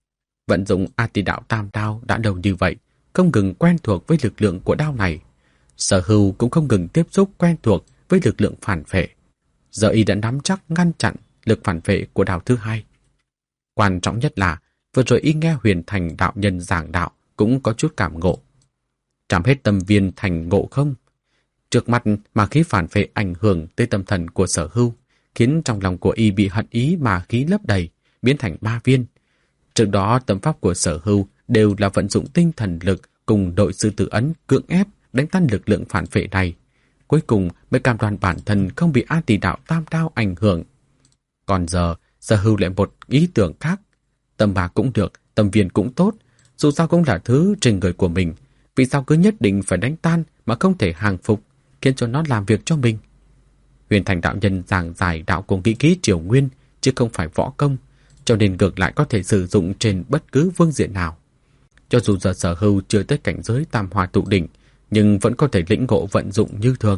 Vận dụng A Tỳ Đạo Tam Đao đã lâu như vậy, không ngừng quen thuộc với lực lượng của đao này. Sở Hưu cũng không ngừng tiếp xúc quen thuộc với lực lượng phản vệ. Giờ y đã nắm chắc ngăn chặn lực phản vệ của đao thứ hai. Quan trọng nhất là vừa rồi y nghe Huyền Thành đạo nhân giảng đạo cũng có chút cảm ngộ. Trảm hết tâm viên thành ngộ không? Trước mặt mà khí phản vệ ảnh hưởng tới tâm thần của Sở Hưu, khiến trong lòng của y bị hận ý mà khí lấp đầy, biến thành 3 viên. Trước đó tâm pháp của Sở Hưu đều là vận dụng tinh thần lực cùng đội sư tử ấn cưỡng ép đánh tan lực lượng phản vệ này. Cuối cùng mới cam đoan bản thân không bị A Tỳ Đạo Tam Đao ảnh hưởng. Còn giờ, Sở Hưu lại một ý tưởng khác. Tâm bà cũng được, tâm viên cũng tốt, dù sao cũng là thứ trên người của mình. Vì sao cứ nhất định phải đánh tan mà không thể hàng phục, khiến cho nó làm việc cho mình? Huyền Thành đạo nhân giảng giải đạo cùng kỹ kỹ triều nguyên, chứ không phải võ công, cho nên ngược lại có thể sử dụng trên bất cứ phương diện nào. Cho dù giờ Sở Hưu chưa tới cảnh giới Tam Hoa tụ đỉnh, nhưng vẫn có thể lĩnh ngộ vận dụng như thường.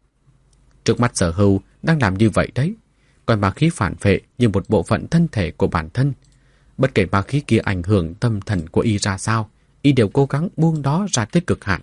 Trước mắt Sở Hưu đang làm như vậy đấy, coi ma khí phản vệ như một bộ phận thân thể của bản thân. Bất kể ma khí kia ảnh hưởng tâm thần của y ra sao, y đều cố gắng buông đó ra tới cực hạn.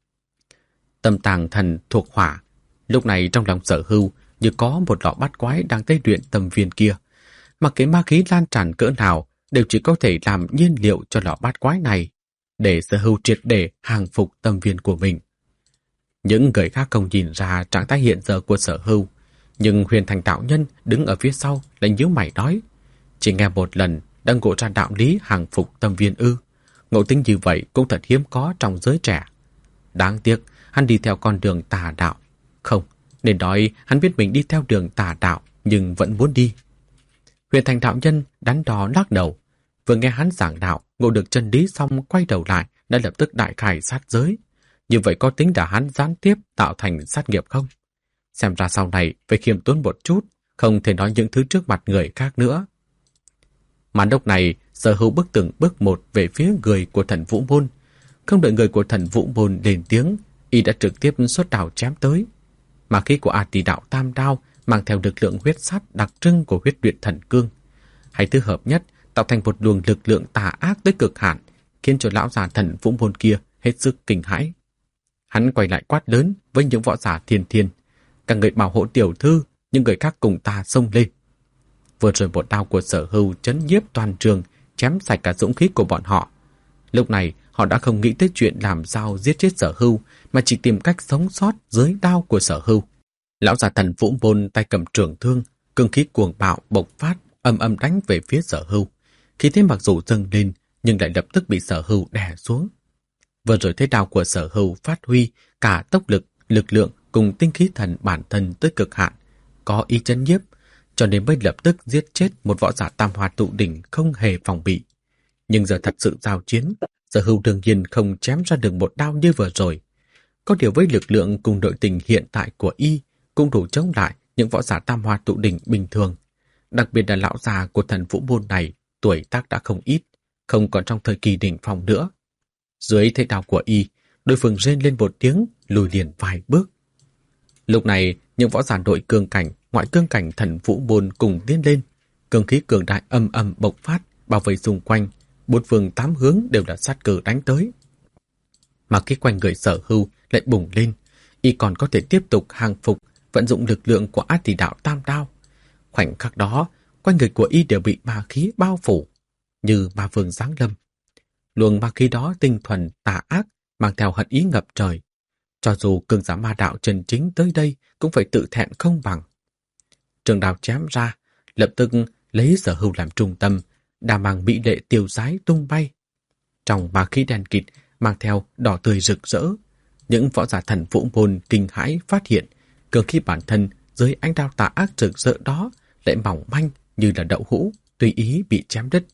Tâm tàng thần thuộc hỏa, lúc này trong lòng Sở Hưu như có một lọ bát quái đang tế luyện tâm viên kia. Mặc kệ ma khí lan tràn cỡ nào, đều chỉ có thể làm nhiên liệu cho lọ bát quái này, để Sở Hưu triệt để hàng phục tâm viên của mình. Những người khác không nhìn ra trạng thái hiện giờ của Sở Hưu, nhưng Huyền Thành đạo nhân đứng ở phía sau lại nhíu mày nói, chỉ nghe một lần đã ngộ ra đạo lý hàng phục tâm viên ư? Ngộ tính như vậy cũng thật hiếm có trong giới trẻ. Đáng tiếc hắn đi theo con đường tà đạo. Không, nên nói hắn biết mình đi theo đường tà đạo nhưng vẫn muốn đi. Huyền Thành đạo nhân đắn đo lắc đầu. Vừa nghe hắn giảng đạo, ngộ được chân lý xong quay đầu lại đã lập tức đại khai sát giới. Như vậy có tính đã hắn gián tiếp tạo thành sát nghiệp không? Xem ra sau này phải khiêm tốn một chút, không thể nói những thứ trước mặt người khác nữa. Mà lúc này, Sở Hưu bước từng bước một về phía người của Thần Vũ Môn. Không đợi người của Thần Vũ Môn lên tiếng, y đã trực tiếp xuất đao chém tới. Mà khí của A Tỳ Đạo Tam Đao mang theo lực lượng huyết sát đặc trưng của huyết luyện thần cương. Hai thứ hợp nhất tạo thành một luồng lực lượng tà ác tới cực hạn, khiến cho lão già Thần Vũ Môn kia hết sức kinh hãi. Hắn quay lại quát lớn với những võ giả thiên thiên: các người bảo hộ tiểu thư, những người khác cùng ta xông lên. Vừa rồi một đao của Sở Hưu chấn nhiếp toàn trường, chém sạch cả dũng khí của bọn họ. Lúc này họ đã không nghĩ tới chuyện làm sao giết chết Sở Hưu, mà chỉ tìm cách sống sót dưới đao của Sở Hưu. Lão già thần Vũ Môn tay cầm trường thương, cương khí cuồng bạo bộc phát, ầm ầm đánh về phía Sở Hưu. Khí thế mặc dù dâng lên, nhưng lại lập tức bị Sở Hưu đè xuống. Vừa rồi thấy đao của Sở Hưu phát huy cả tốc lực, lực lượng cùng tinh khí thần bản thân tới cực hạn, có ý chấn nhiếp, cho nên mới lập tức giết chết một võ giả tam hoa tụ đỉnh không hề phòng bị. Nhưng giờ thật sự giao chiến, Sở Hưu đương nhiên không chém ra được một đao như vừa rồi. Có điều với lực lượng cùng nội tình hiện tại của y cũng đủ chống lại những võ giả tam hoa tụ đỉnh bình thường. Đặc biệt là lão già của thần Vũ Môn này, tuổi tác đã không ít, không còn trong thời kỳ đỉnh phong nữa. Dưới thế đao của y, đối phương rên lên một tiếng, lùi liền vài bước. Lúc này, những võ giả nội cương cảnh, ngoại cương cảnh thần Vũ Môn cùng tiến lên, cương khí cường đại âm âm bộc phát, bao vây xung quanh, bốn phương tám hướng đều là sát cờ đánh tới. Mà cái quanh người Sở Hưu lại bùng lên, y còn có thể tiếp tục hàng phục, vận dụng lực lượng của Át Tỷ Đạo Tam Đao. Khoảnh khắc đó, quanh người của y đều bị ma khí bao phủ, như ma vương giáng lâm. Luồng ma khí đó tinh thuần tà ác, mang theo hận ý ngập trời. Cho dù cường giả ma đạo chân chính tới đây cũng phải tự thẹn không bằng. Trường đao chém ra, lập tức lấy Sở Hưu làm trung tâm, đà mang mỹ lệ tiêu sái tung bay. Trong ma khí đen kịt mang theo đỏ tươi rực rỡ, những võ giả thần Vũ Môn kinh hãi phát hiện cường khí bản thân dưới ánh đao tà ác rực rỡ đó lại mỏng manh như là đậu hũ, tùy ý bị chém đứt.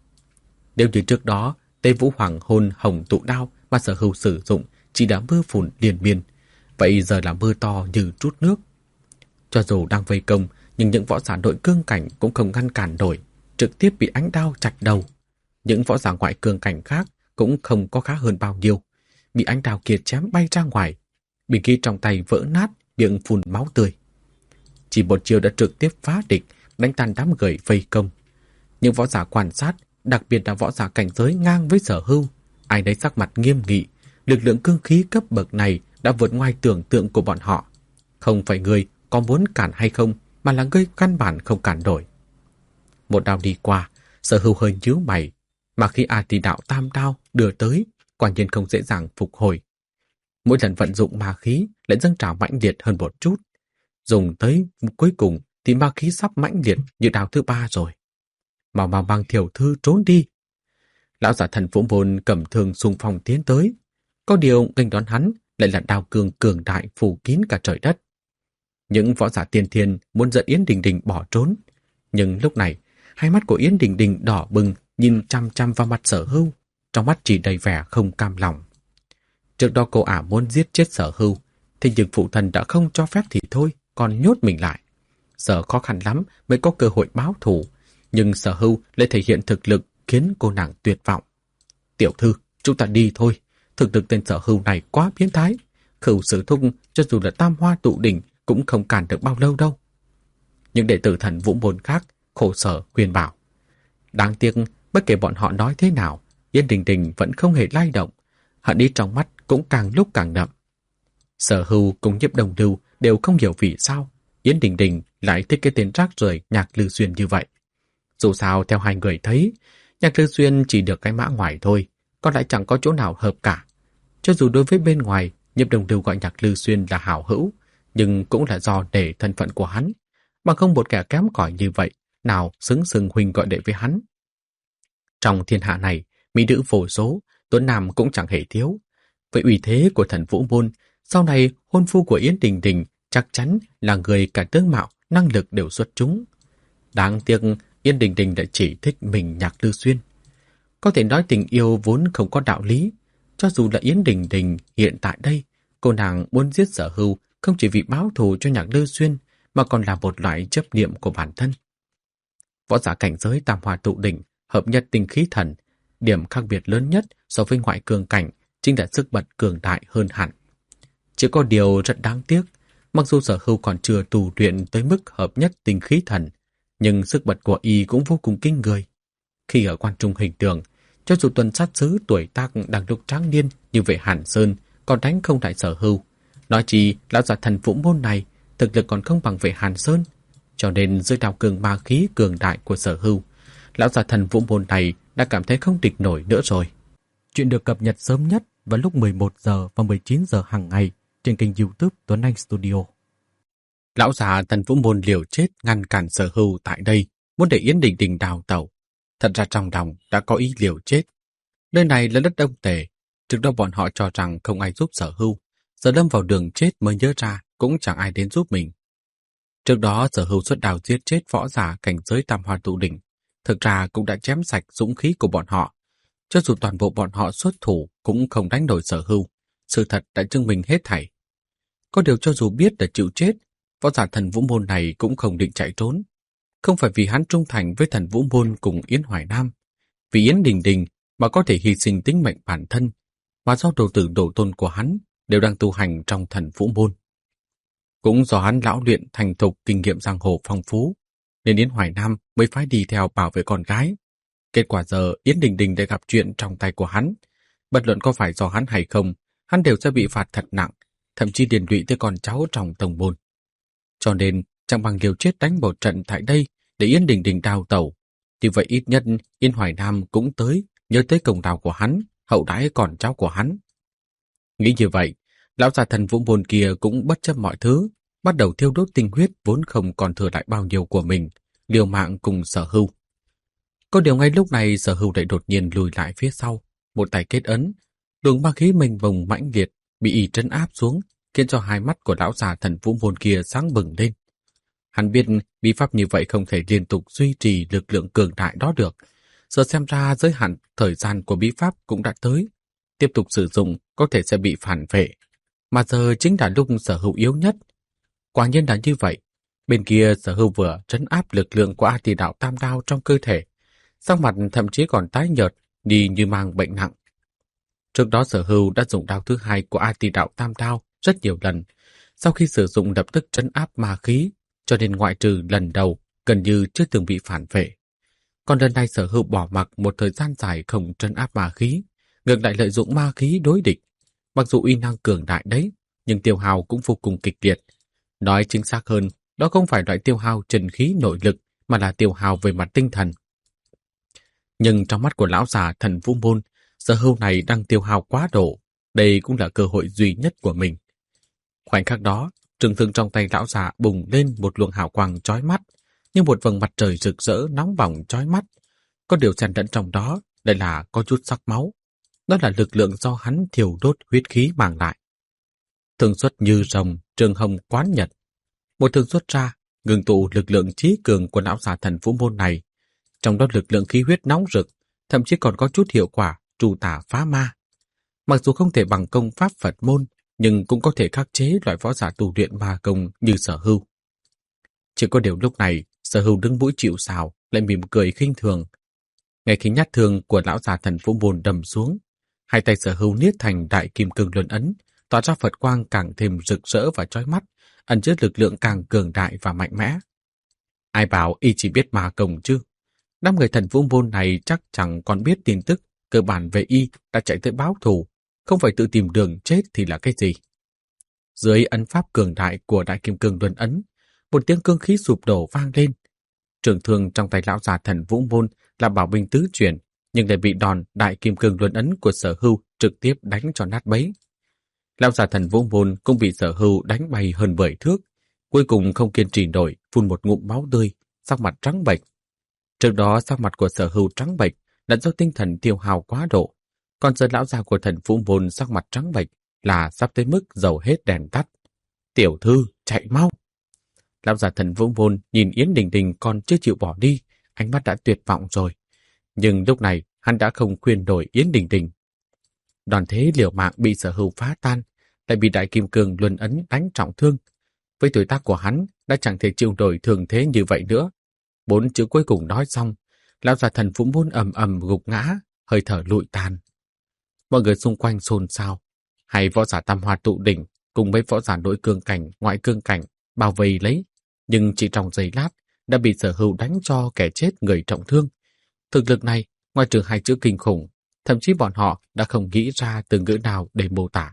Nếu như trước đó Tây Vũ Hoàng Hôn Hồng Tụ Đao mà Sở Hưu sử dụng chỉ đã mưa phùn liên miên, vậy giờ là mưa to như trút nước. Cho dù đang vây công, nhưng những võ giả nội cương cảnh cũng không ngăn cản nổi, trực tiếp bị ánh đao chặt đầu. Những võ giả ngoại cương cảnh khác cũng không có khá hơn bao nhiêu, bị ánh đao kia chém bay ra ngoài, bình khí trong tay vỡ nát, miệng phun máu tươi. Chỉ một chiều đã trực tiếp phá địch, đánh tan đám người vây công. Những võ giả quan sát, đặc biệt là võ giả cảnh giới ngang với Sở Hưu, ai nấy sắc mặt nghiêm nghị. Lực lượng cương khí cấp bậc này đã vượt ngoài tưởng tượng của bọn họ. Không phải người có muốn cản hay không, mà là người căn bản không cản nổi. Một đao đi qua, Sở Hưu hơi nhíu mày, mà khi Át Tỷ Đạo Tam Đao đưa tới, quả nhiên không dễ dàng phục hồi. Mỗi lần vận dụng ma khí lại dâng trào mãnh liệt hơn một chút. Dùng tới cuối cùng thì ma khí sắp mãnh liệt như đao thứ ba rồi. Mau mang Thiểu Thư trốn đi. Lão giả thần Vũ Môn cầm thương xung phong tiến tới. Có điều nghênh đón hắn lại là đao cương cường đại phủ kín cả trời đất. Những võ giả tiên thiên muốn dẫn Yến Đình Đình bỏ trốn. Nhưng lúc này, hai mắt của Yến Đình Đình đỏ bừng nhìn chăm chăm vào mặt Sở Hưu, trong mắt chỉ đầy vẻ không cam lòng. Trước đó cô ả muốn giết chết Sở Hưu, thế nhưng phụ thân đã không cho phép thì thôi, còn nhốt mình lại. Giờ khó khăn lắm mới có cơ hội báo thù, nhưng Sở Hưu lại thể hiện thực lực khiến cô nàng tuyệt vọng. Tiểu thư, chúng ta đi thôi. Thực lực tên Sở Hưu này quá biến thái. Khửu Sử Thúc cho dù là tam hoa tụ đỉnh cũng không cản được bao lâu đâu. Những đệ tử thần Vũ Môn khác khổ sở khuyên bảo. Đáng tiếc, bất kể bọn họ nói thế nào, Yến Đình Đình vẫn không hề lay động. Hận ý trong mắt cũng càng lúc càng đậm. Sở Hưu cùng Nhiếp Đồng Lưu đều không hiểu vì sao Yến Đình Đình lại thích cái tên rác rưởi Nhạc Lư Xuyên như vậy. Dù sao theo hai người thấy, Nhạc Lư Xuyên chỉ được cái mã ngoài thôi, còn lại chẳng có chỗ nào hợp cả. Cho dù đối với bên ngoài, Nhiếp Đồng Lưu gọi Nhạc Lư Xuyên là hảo hữu, nhưng cũng là do để thân phận của hắn, mà không một kẻ kém cỏi như vậy, nào xứng xưng huynh gọi đệ với hắn. Trong thiên hạ này, mỹ nữ vô số, tuấn nam cũng chẳng hề thiếu. Với uy thế của thần Vũ Môn, sau này hôn phu của Yến Đình Đình chắc chắn là người cả tướng mạo, năng lực đều xuất chúng. Đáng tiếc Yến Đình Đình lại chỉ thích mình Nhạc Lư Xuyên. Có thể nói tình yêu vốn không có đạo lý. Cho dù là Yến Đình Đình hiện tại đây, cô nàng muốn giết Sở Hưu không chỉ vì báo thù cho Nhạc Lư Xuyên, mà còn là một loại chấp niệm của bản thân. Võ giả cảnh giới tam hoa tụ đỉnh, hợp nhất tinh khí thần, điểm khác biệt lớn nhất so với ngoại cường cảnh chính là sức bật cường đại hơn hẳn. Chỉ có điều rất đáng tiếc, mặc dù Sở Hưu còn chưa tu luyện tới mức hợp nhất tinh khí thần, nhưng sức bật của y cũng vô cùng kinh người. Khi ở quan trung hình tượng, cho dù tuần sát sứ tuổi tác đang lúc tráng niên như vậy Hàn Sơn còn đánh không lại Sở Hưu, nói chi lão giả thần Vũ Môn này thực lực còn không bằng về Hàn Sơn, cho nên dưới đao cường ma khí cường đại của Sở Hưu, lão giả thần Vũ Môn này đã cảm thấy không địch nổi nữa rồi. Chuyện được cập nhật sớm nhất vào lúc 11 giờ và 19 giờ hàng ngày trên kênh YouTube Tuấn Anh Studio. Lão già Thần Vũ Môn liều chết ngăn cản Sở Hưu tại đây, muốn để Yến Đình Đình đào tẩu. Thật ra trong lòng đã có ý liều chết. Nơi này là đất Đông Tề, trước đó bọn họ cho rằng không ai giúp Sở Hưu, giờ lâm vào đường chết mới nhớ ra cũng chẳng ai đến giúp mình. Trước đó Sở Hưu xuất đao giết chết võ giả cảnh giới Tam Hoa Tụ Đỉnh, thực ra cũng đã chém sạch dũng khí của bọn họ. Cho dù toàn bộ bọn họ xuất thủ cũng không đánh nổi Sở Hưu, sự thật đã chứng minh hết thảy. Có điều cho dù biết là chịu chết, võ giả Thần Vũ Môn này cũng không định chạy trốn. Không phải vì hắn trung thành với Thần Vũ Môn cùng Yến Hoài Nam, vì Yến Đình Đình mà có thể hy sinh tính mệnh bản thân, mà do đồ tử đồ tôn của hắn đều đang tu hành trong Thần Vũ Môn. Cũng do hắn lão luyện thành thục kinh nghiệm giang hồ phong phú, nên Yến Hoài Nam mới phái đi theo bảo vệ con gái. Kết quả giờ Yến Đình Đình đã gặp chuyện trong tay của hắn. Bất luận có phải do hắn hay không, hắn đều sẽ bị phạt thật nặng, thậm chí liên lụy tới con cháu trong tông môn. Cho nên chẳng bằng liều chết đánh một trận tại đây để Yến Đình Đình đào tẩu. Như vậy ít nhất Yến Hoài Nam cũng tới, nhớ tới công đạo của hắn, hậu đãi con cháu của hắn. Nghĩ như vậy, lão già Thần Vũ Môn kia cũng bất chấp mọi thứ, bắt đầu thiêu đốt tinh huyết vốn không còn thừa lại bao nhiêu của mình, liều mạng cùng Sở Hưu. Có điều ngay lúc này Sở Hưu lại đột nhiên lùi lại phía sau, một tay kết ấn, luồng ma khí mênh mông mãnh liệt bị y trấn áp xuống, khiến cho hai mắt của lão già Thần Vũ Môn kia sáng bừng lên. Hắn biết bí pháp như vậy không thể liên tục duy trì lực lượng cường đại đó được. Giờ xem ra giới hạn thời gian của bí pháp cũng đã tới. Tiếp tục sử dụng có thể sẽ bị phản vệ. Mà giờ chính là lúc Sở Hưu yếu nhất. Quả nhiên là như vậy. Bên kia Sở Hưu vừa trấn áp lực lượng của A Tỳ Đạo Tam Đao trong cơ thể. Sắc mặt thậm chí còn tái nhợt, đi như mang bệnh nặng. Trước đó Sở Hưu đã dùng đao thứ hai của A Tỳ Đạo Tam Đao rất nhiều lần. Sau khi sử dụng lập tức trấn áp ma khí, cho nên ngoại trừ lần đầu gần như chưa từng bị phản vệ. Còn lần này Sở Hưu bỏ mặc một thời gian dài không trấn áp ma khí, ngược lại lợi dụng ma khí đối địch. Mặc dù uy năng cường đại đấy, nhưng tiêu hao cũng vô cùng kịch liệt. Nói chính xác hơn, đó không phải loại tiêu hao trần khí nội lực, mà là tiêu hao về mặt tinh thần. Nhưng trong mắt của lão già Thần Vũ Môn, Sở Hưu này đang tiêu hao quá độ, đây cũng là cơ hội duy nhất của mình. Khoảnh khắc đó, trường thương trong tay lão già bùng lên một luồng hào quang chói mắt, như một vầng mặt trời rực rỡ nóng bỏng chói mắt. Có điều xen lẫn trong đó, đây là có chút sắc máu. Đó là lực lượng do hắn thiêu đốt huyết khí mang lại. Thương xuất như rồng, trường hồng quán nhật. Một thương xuất ra, ngừng tụ lực lượng trí cường của lão già Thần Vũ Môn này. Trong đó lực lượng khí huyết nóng rực, thậm chí còn có chút hiệu quả trù tả phá ma. Mặc dù không thể bằng công pháp Phật môn, nhưng cũng có thể khắc chế loại võ giả tu luyện ma công như Sở Hưu. Chỉ có điều lúc này, Sở Hưu đứng mũi chịu sào, lại mỉm cười khinh thường. Ngay khi nhát thương của lão già Thần Vũ Môn đâm xuống, hai tay Sở Hưu niết thành đại kim cương luân ấn, tỏa ra Phật quang càng thêm rực rỡ và chói mắt, ẩn chứa lực lượng càng cường đại và mạnh mẽ. Ai bảo y chỉ biết ma công chứ? Đám người Thần Vũ Môn này chắc chẳng còn biết tin tức cơ bản về y đã chạy tới báo thù, không phải tự tìm đường chết thì là cái gì. Dưới ấn pháp cường đại của đại kim cương luân ấn, một tiếng cương khí sụp đổ vang lên. Trường thương trong tay lão già Thần Vũ Môn là bảo binh tứ chuyển, nhưng lại bị đòn đại kim cương luân ấn của Sở Hưu trực tiếp đánh cho nát bấy. Lão già Thần Vũ Môn cũng bị Sở Hưu đánh bay hơn 10 thước, cuối cùng không kiên trì nổi, phun một ngụm máu tươi, sắc mặt trắng bệch. Trước đó sắc mặt của Sở Hưu trắng bệch là do tinh thần tiêu hao quá độ, còn giờ lão già của Thần Vũ Môn sắc mặt trắng bệch là sắp tới mức dầu hết đèn tắt. Tiểu thư, chạy mau! Lão già Thần Vũ Môn nhìn Yến Đình Đình còn chưa chịu bỏ đi, ánh mắt đã tuyệt vọng rồi. Nhưng lúc này hắn đã không khuyên đổi Yến Đình Đình. Đoàn thế liều mạng bị Sở Hưu phá tan, lại bị đại kim cương luân ấn đánh trọng thương. Với tuổi tác của hắn đã chẳng thể chịu nổi thường thế như vậy nữa. 4 chữ cuối cùng nói xong, lão già Thần Vũ Môn ầm ầm gục ngã, hơi thở lụi tàn. Mọi người xung quanh xôn xao, hay võ giả Tam Hoa Tụ Đỉnh cùng với võ giả nội cương cảnh, ngoại cương cảnh bao vây lấy, nhưng chỉ trong giây lát đã bị Sở Hưu đánh cho kẻ chết người trọng thương. Thực lực này, ngoài trừ 2 chữ kinh khủng, thậm chí bọn họ đã không nghĩ ra từ ngữ nào để mô tả.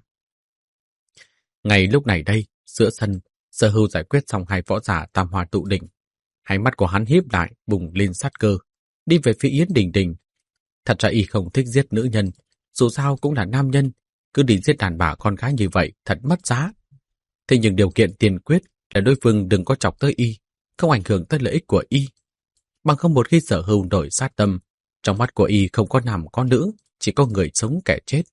Ngay lúc này đây, giữa sân, Sở Hưu giải quyết xong 2 võ giả Tam Hoa Tụ Đỉnh. Hai mắt của hắn híp lại, bùng lên sát cơ, đi về phía Yến Đình Đình. Thật ra y không thích giết nữ nhân, dù sao cũng là nam nhân, cứ đi giết đàn bà con gái như vậy thật mất giá. Thế nhưng điều kiện tiên quyết là đối phương đừng có chọc tới y, không ảnh hưởng tới lợi ích của y. Bằng không một khi Sở Hưu nổi sát tâm, trong mắt của y không có nam có nữ, chỉ có người sống kẻ chết.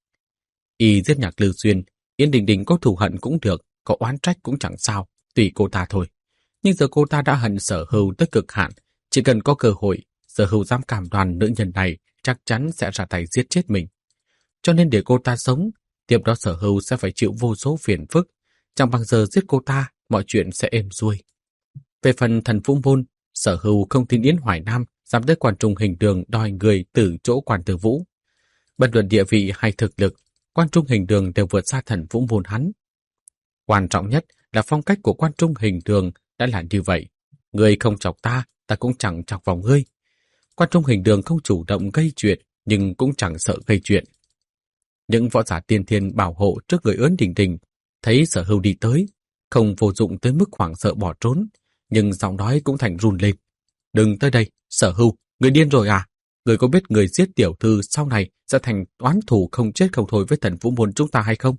Y giết Nhạc Lư Xuyên, Yến Đình Đình có thù hận cũng được, có oán trách cũng chẳng sao, tùy cô ta thôi. Nhưng giờ cô ta đã hận Sở Hưu tới cực hạn, chỉ cần có cơ hội, Sở Hưu dám cam đoan nữ nhân này chắc chắn sẽ ra tay giết chết mình. Cho nên để cô ta sống, tiếp đó Sở Hưu sẽ phải chịu vô số phiền phức, chẳng bằng giờ giết cô ta, mọi chuyện sẽ êm xuôi. Về phần Thần Vũ Môn, Sở Hưu không tin Yến Hoài Nam dám tới Quan Trung Hình Đường đòi người từ chỗ Quan Tử Vũ. Bất luận địa vị hay thực lực, Quan Trung Hình Đường đều vượt xa Thần Vũ Môn hắn. Quan trọng nhất là phong cách của Quan Trung Hình Đường đã là như vậy. Ngươi không chọc ta, ta cũng chẳng chọc vào ngươi. Quan Trung Hình Đường không chủ động gây chuyện, nhưng cũng chẳng sợ gây chuyện. Những võ giả tiên thiên bảo hộ trước người Yến Đình Đình, thấy Sở Hưu đi tới, không vô dụng tới mức hoảng sợ bỏ trốn, nhưng giọng nói cũng thành run lên. Đừng tới đây, Sở Hưu, người điên rồi à? Người có biết người giết tiểu thư sau này sẽ thành oán thù không chết không thôi với Thần Vũ Môn chúng ta hay không?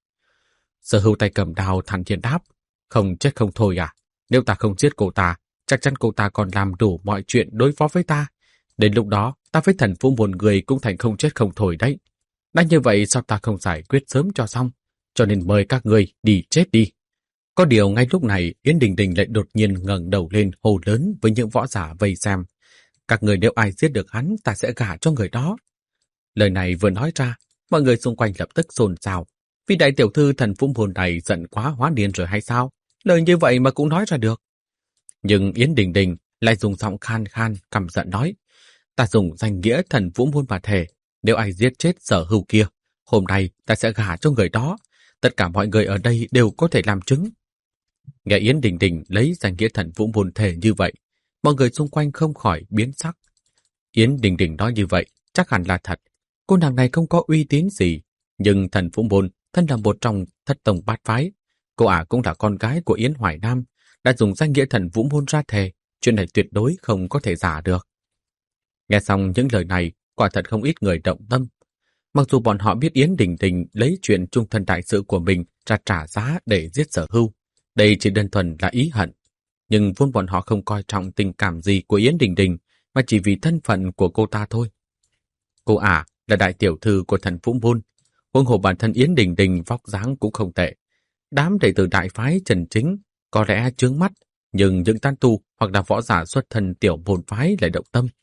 Sở Hưu tay cầm đao thản nhiên đáp, không chết không thôi à? Nếu ta không giết cô ta, chắc chắn cô ta còn làm đủ mọi chuyện đối phó với ta. Đến lúc đó, ta với Thần Vũ Môn người cũng thành không chết không thôi đấy. Đã như vậy sao ta không giải quyết sớm cho xong? Cho nên mời các người đi chết đi. Có điều ngay lúc này Yến Đình Đình lại đột nhiên ngẩng đầu lên hô lớn với những võ giả vây xem. Các người nếu ai giết được hắn, ta sẽ gả cho người đó. Lời này vừa nói ra, mọi người xung quanh lập tức xôn xao. Vì đại tiểu thư Thần Vũ Môn này giận quá hóa điên rồi hay sao? Lời như vậy mà cũng nói ra được. Nhưng Yến Đình Đình lại dùng giọng khan khan căm giận nói, ta dùng danh nghĩa Thần Vũ Môn mà thề, nếu ai giết chết Sở Hưu kia, hôm nay ta sẽ gả cho người đó. Tất cả mọi người ở đây đều có thể làm chứng. Nghe Yến Đình Đình lấy danh nghĩa Thần Vũ Môn thề như vậy, mọi người xung quanh không khỏi biến sắc. Yến Đình Đình nói như vậy chắc hẳn là thật. Cô nàng này không có uy tín gì, nhưng Thần Vũ Môn thân là một trong thất tông bát phái. Cô ả cũng là con gái của Yến Hoài Nam, đã dùng danh nghĩa Thần Vũ Môn ra thề, chuyện này tuyệt đối không có thể giả được. Nghe xong những lời này, quả thật không ít người động tâm. Mặc dù bọn họ biết Yến Đình Đình lấy chuyện trung thân đại sự của mình ra trả giá để giết Sở Hưu, đây chỉ đơn thuần là ý hận. Nhưng vốn bọn họ không coi trọng tình cảm gì của Yến Đình Đình, mà chỉ vì thân phận của cô ta thôi. Cô ả là đại tiểu thư của Thần Vũ Môn, huống hồ bản thân Yến Đình Đình vóc dáng cũng không tệ. Đám đệ tử đại phái Trần Chính có lẽ chướng mắt, nhưng những tán tu hoặc là võ giả xuất thân tiểu môn phái lại động tâm.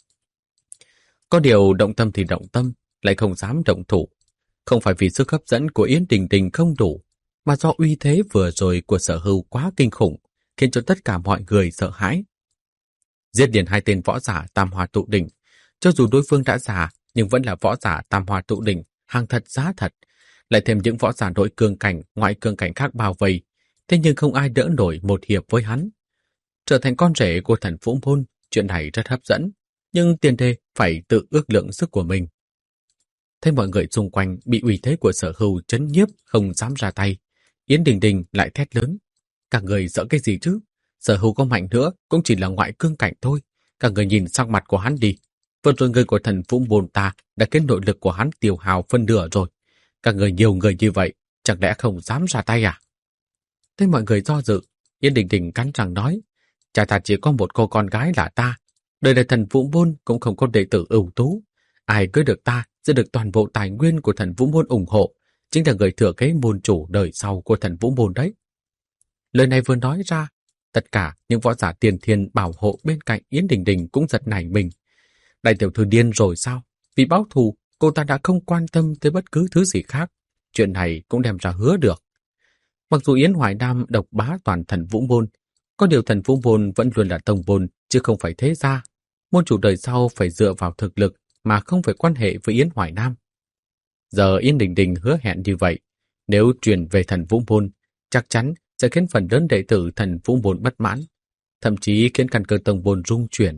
Có điều động tâm thì động tâm, lại không dám động thủ. Không phải vì sức hấp dẫn của Yến Đình Đình không đủ, mà do uy thế vừa rồi của Sở Hưu quá kinh khủng, khiến cho tất cả mọi người sợ hãi. Giết liền hai tên võ giả Tam Hoa Tụ Đỉnh, cho dù đối phương đã già, nhưng vẫn là võ giả Tam Hoa Tụ Đỉnh, hàng thật giá thật. Lại thêm những võ giả nội cương cảnh, ngoại cương cảnh khác bao vây, thế nhưng không ai đỡ nổi một hiệp với hắn. Trở thành con rể của Thần Vũ Môn, chuyện này rất hấp dẫn, nhưng tiền đề phải tự ước lượng sức của mình. Thấy mọi người xung quanh bị uy thế của Sở Hưu trấn nhiếp không dám ra tay, Yến Đình Đình lại thét lớn. Các người sợ cái gì chứ? Sở Hưu có mạnh nữa cũng chỉ là ngoại cương cảnh thôi. Các người nhìn sắc mặt của hắn đi. Vừa rồi người của Thần Vũ Môn ta đã khiến nội lực của hắn tiêu hao phân nửa rồi. Các người nhiều người như vậy, chẳng lẽ không dám ra tay à? Thấy mọi người do dự, Yến Đình Đình cắn răng nói, cha ta chỉ có một cô con gái là ta. Đời này Thần Vũ Môn cũng không có đệ tử ưu tú. Ai cưới được ta sẽ được toàn bộ tài nguyên của Thần Vũ Môn ủng hộ, chính là người thừa kế môn chủ đời sau của Thần Vũ Môn đấy. Lời này vừa nói ra, tất cả những võ giả tiền thiên bảo hộ bên cạnh Yến Đình Đình cũng giật nảy mình. Đại tiểu thư điên rồi sao? Vì báo thù, cô ta đã không quan tâm tới bất cứ thứ gì khác. Chuyện này cũng đem ra hứa được. Mặc dù Yến Hoài Nam độc bá toàn Thần Vũ Môn, có điều Thần Vũ Môn vẫn luôn là tông môn chứ không phải thế gia. Môn chủ đời sau phải dựa vào thực lực mà không phải quan hệ với Yến Hoài Nam. Giờ Yến Đình Đình hứa hẹn như vậy, nếu truyền về Thần Vũ Môn, chắc chắn sẽ khiến phần lớn đệ tử Thần Vũ Môn bất mãn, thậm chí khiến căn cơ tông môn rung chuyển.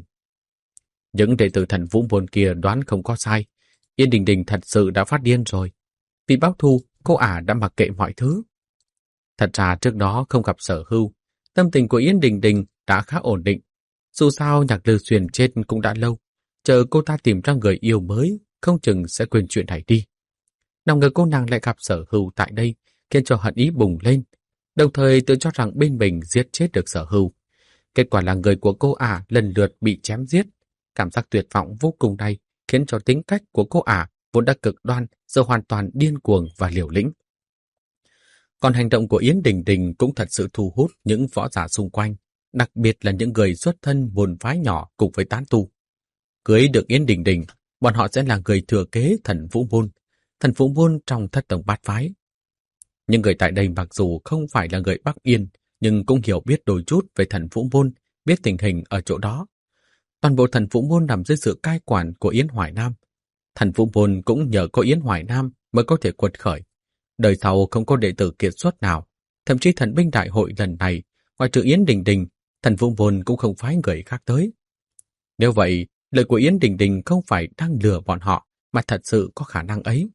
Những đệ tử Thần Vũ Môn kia đoán không có sai, Yến Đình Đình thật sự đã phát điên rồi. Vì báo thù, cô ả đã mặc kệ mọi thứ. Thật ra trước đó không gặp Sở Hưu, tâm tình của Yến Đình Đình đã khá ổn định. Dù sao Nhạc Lư Xuyên chết cũng đã lâu, chờ cô ta tìm ra người yêu mới, không chừng sẽ quên chuyện này đi. Nào ngờ cô nàng lại gặp Sở Hưu tại đây, khiến cho hận ý bùng lên, đồng thời tự cho rằng bên mình giết chết được Sở Hưu. Kết quả là người của cô ả lần lượt bị chém giết. Cảm giác tuyệt vọng vô cùng này khiến cho tính cách của cô ả vốn đã cực đoan giờ hoàn toàn điên cuồng và liều lĩnh. Còn hành động của Yến Đình Đình cũng thật sự thu hút những võ giả xung quanh, đặc biệt là những người xuất thân môn phái nhỏ cùng với tán tu. Cưới được Yến Đình Đình, bọn họ sẽ là người thừa kế Thần Vũ Môn. Thần Vũ Môn trong thất tông bát phái. Những người tại đây mặc dù không phải là người Bắc Yên, nhưng cũng hiểu biết đôi chút về Thần Vũ Môn, biết tình hình ở chỗ đó. Toàn bộ Thần Vũ Môn nằm dưới sự cai quản của Yến Hoài Nam. Thần Vũ Môn cũng nhờ có Yến Hoài Nam mới có thể quật khởi. Đời sau không có đệ tử kiệt xuất nào, thậm chí thần binh đại hội lần này, ngoài trừ Yến Đình Đình, Thần Vũ Môn cũng không phái người khác tới. Nếu vậy, lời của Yến Đình Đình không phải đang lừa bọn họ, mà thật sự có khả năng ấy.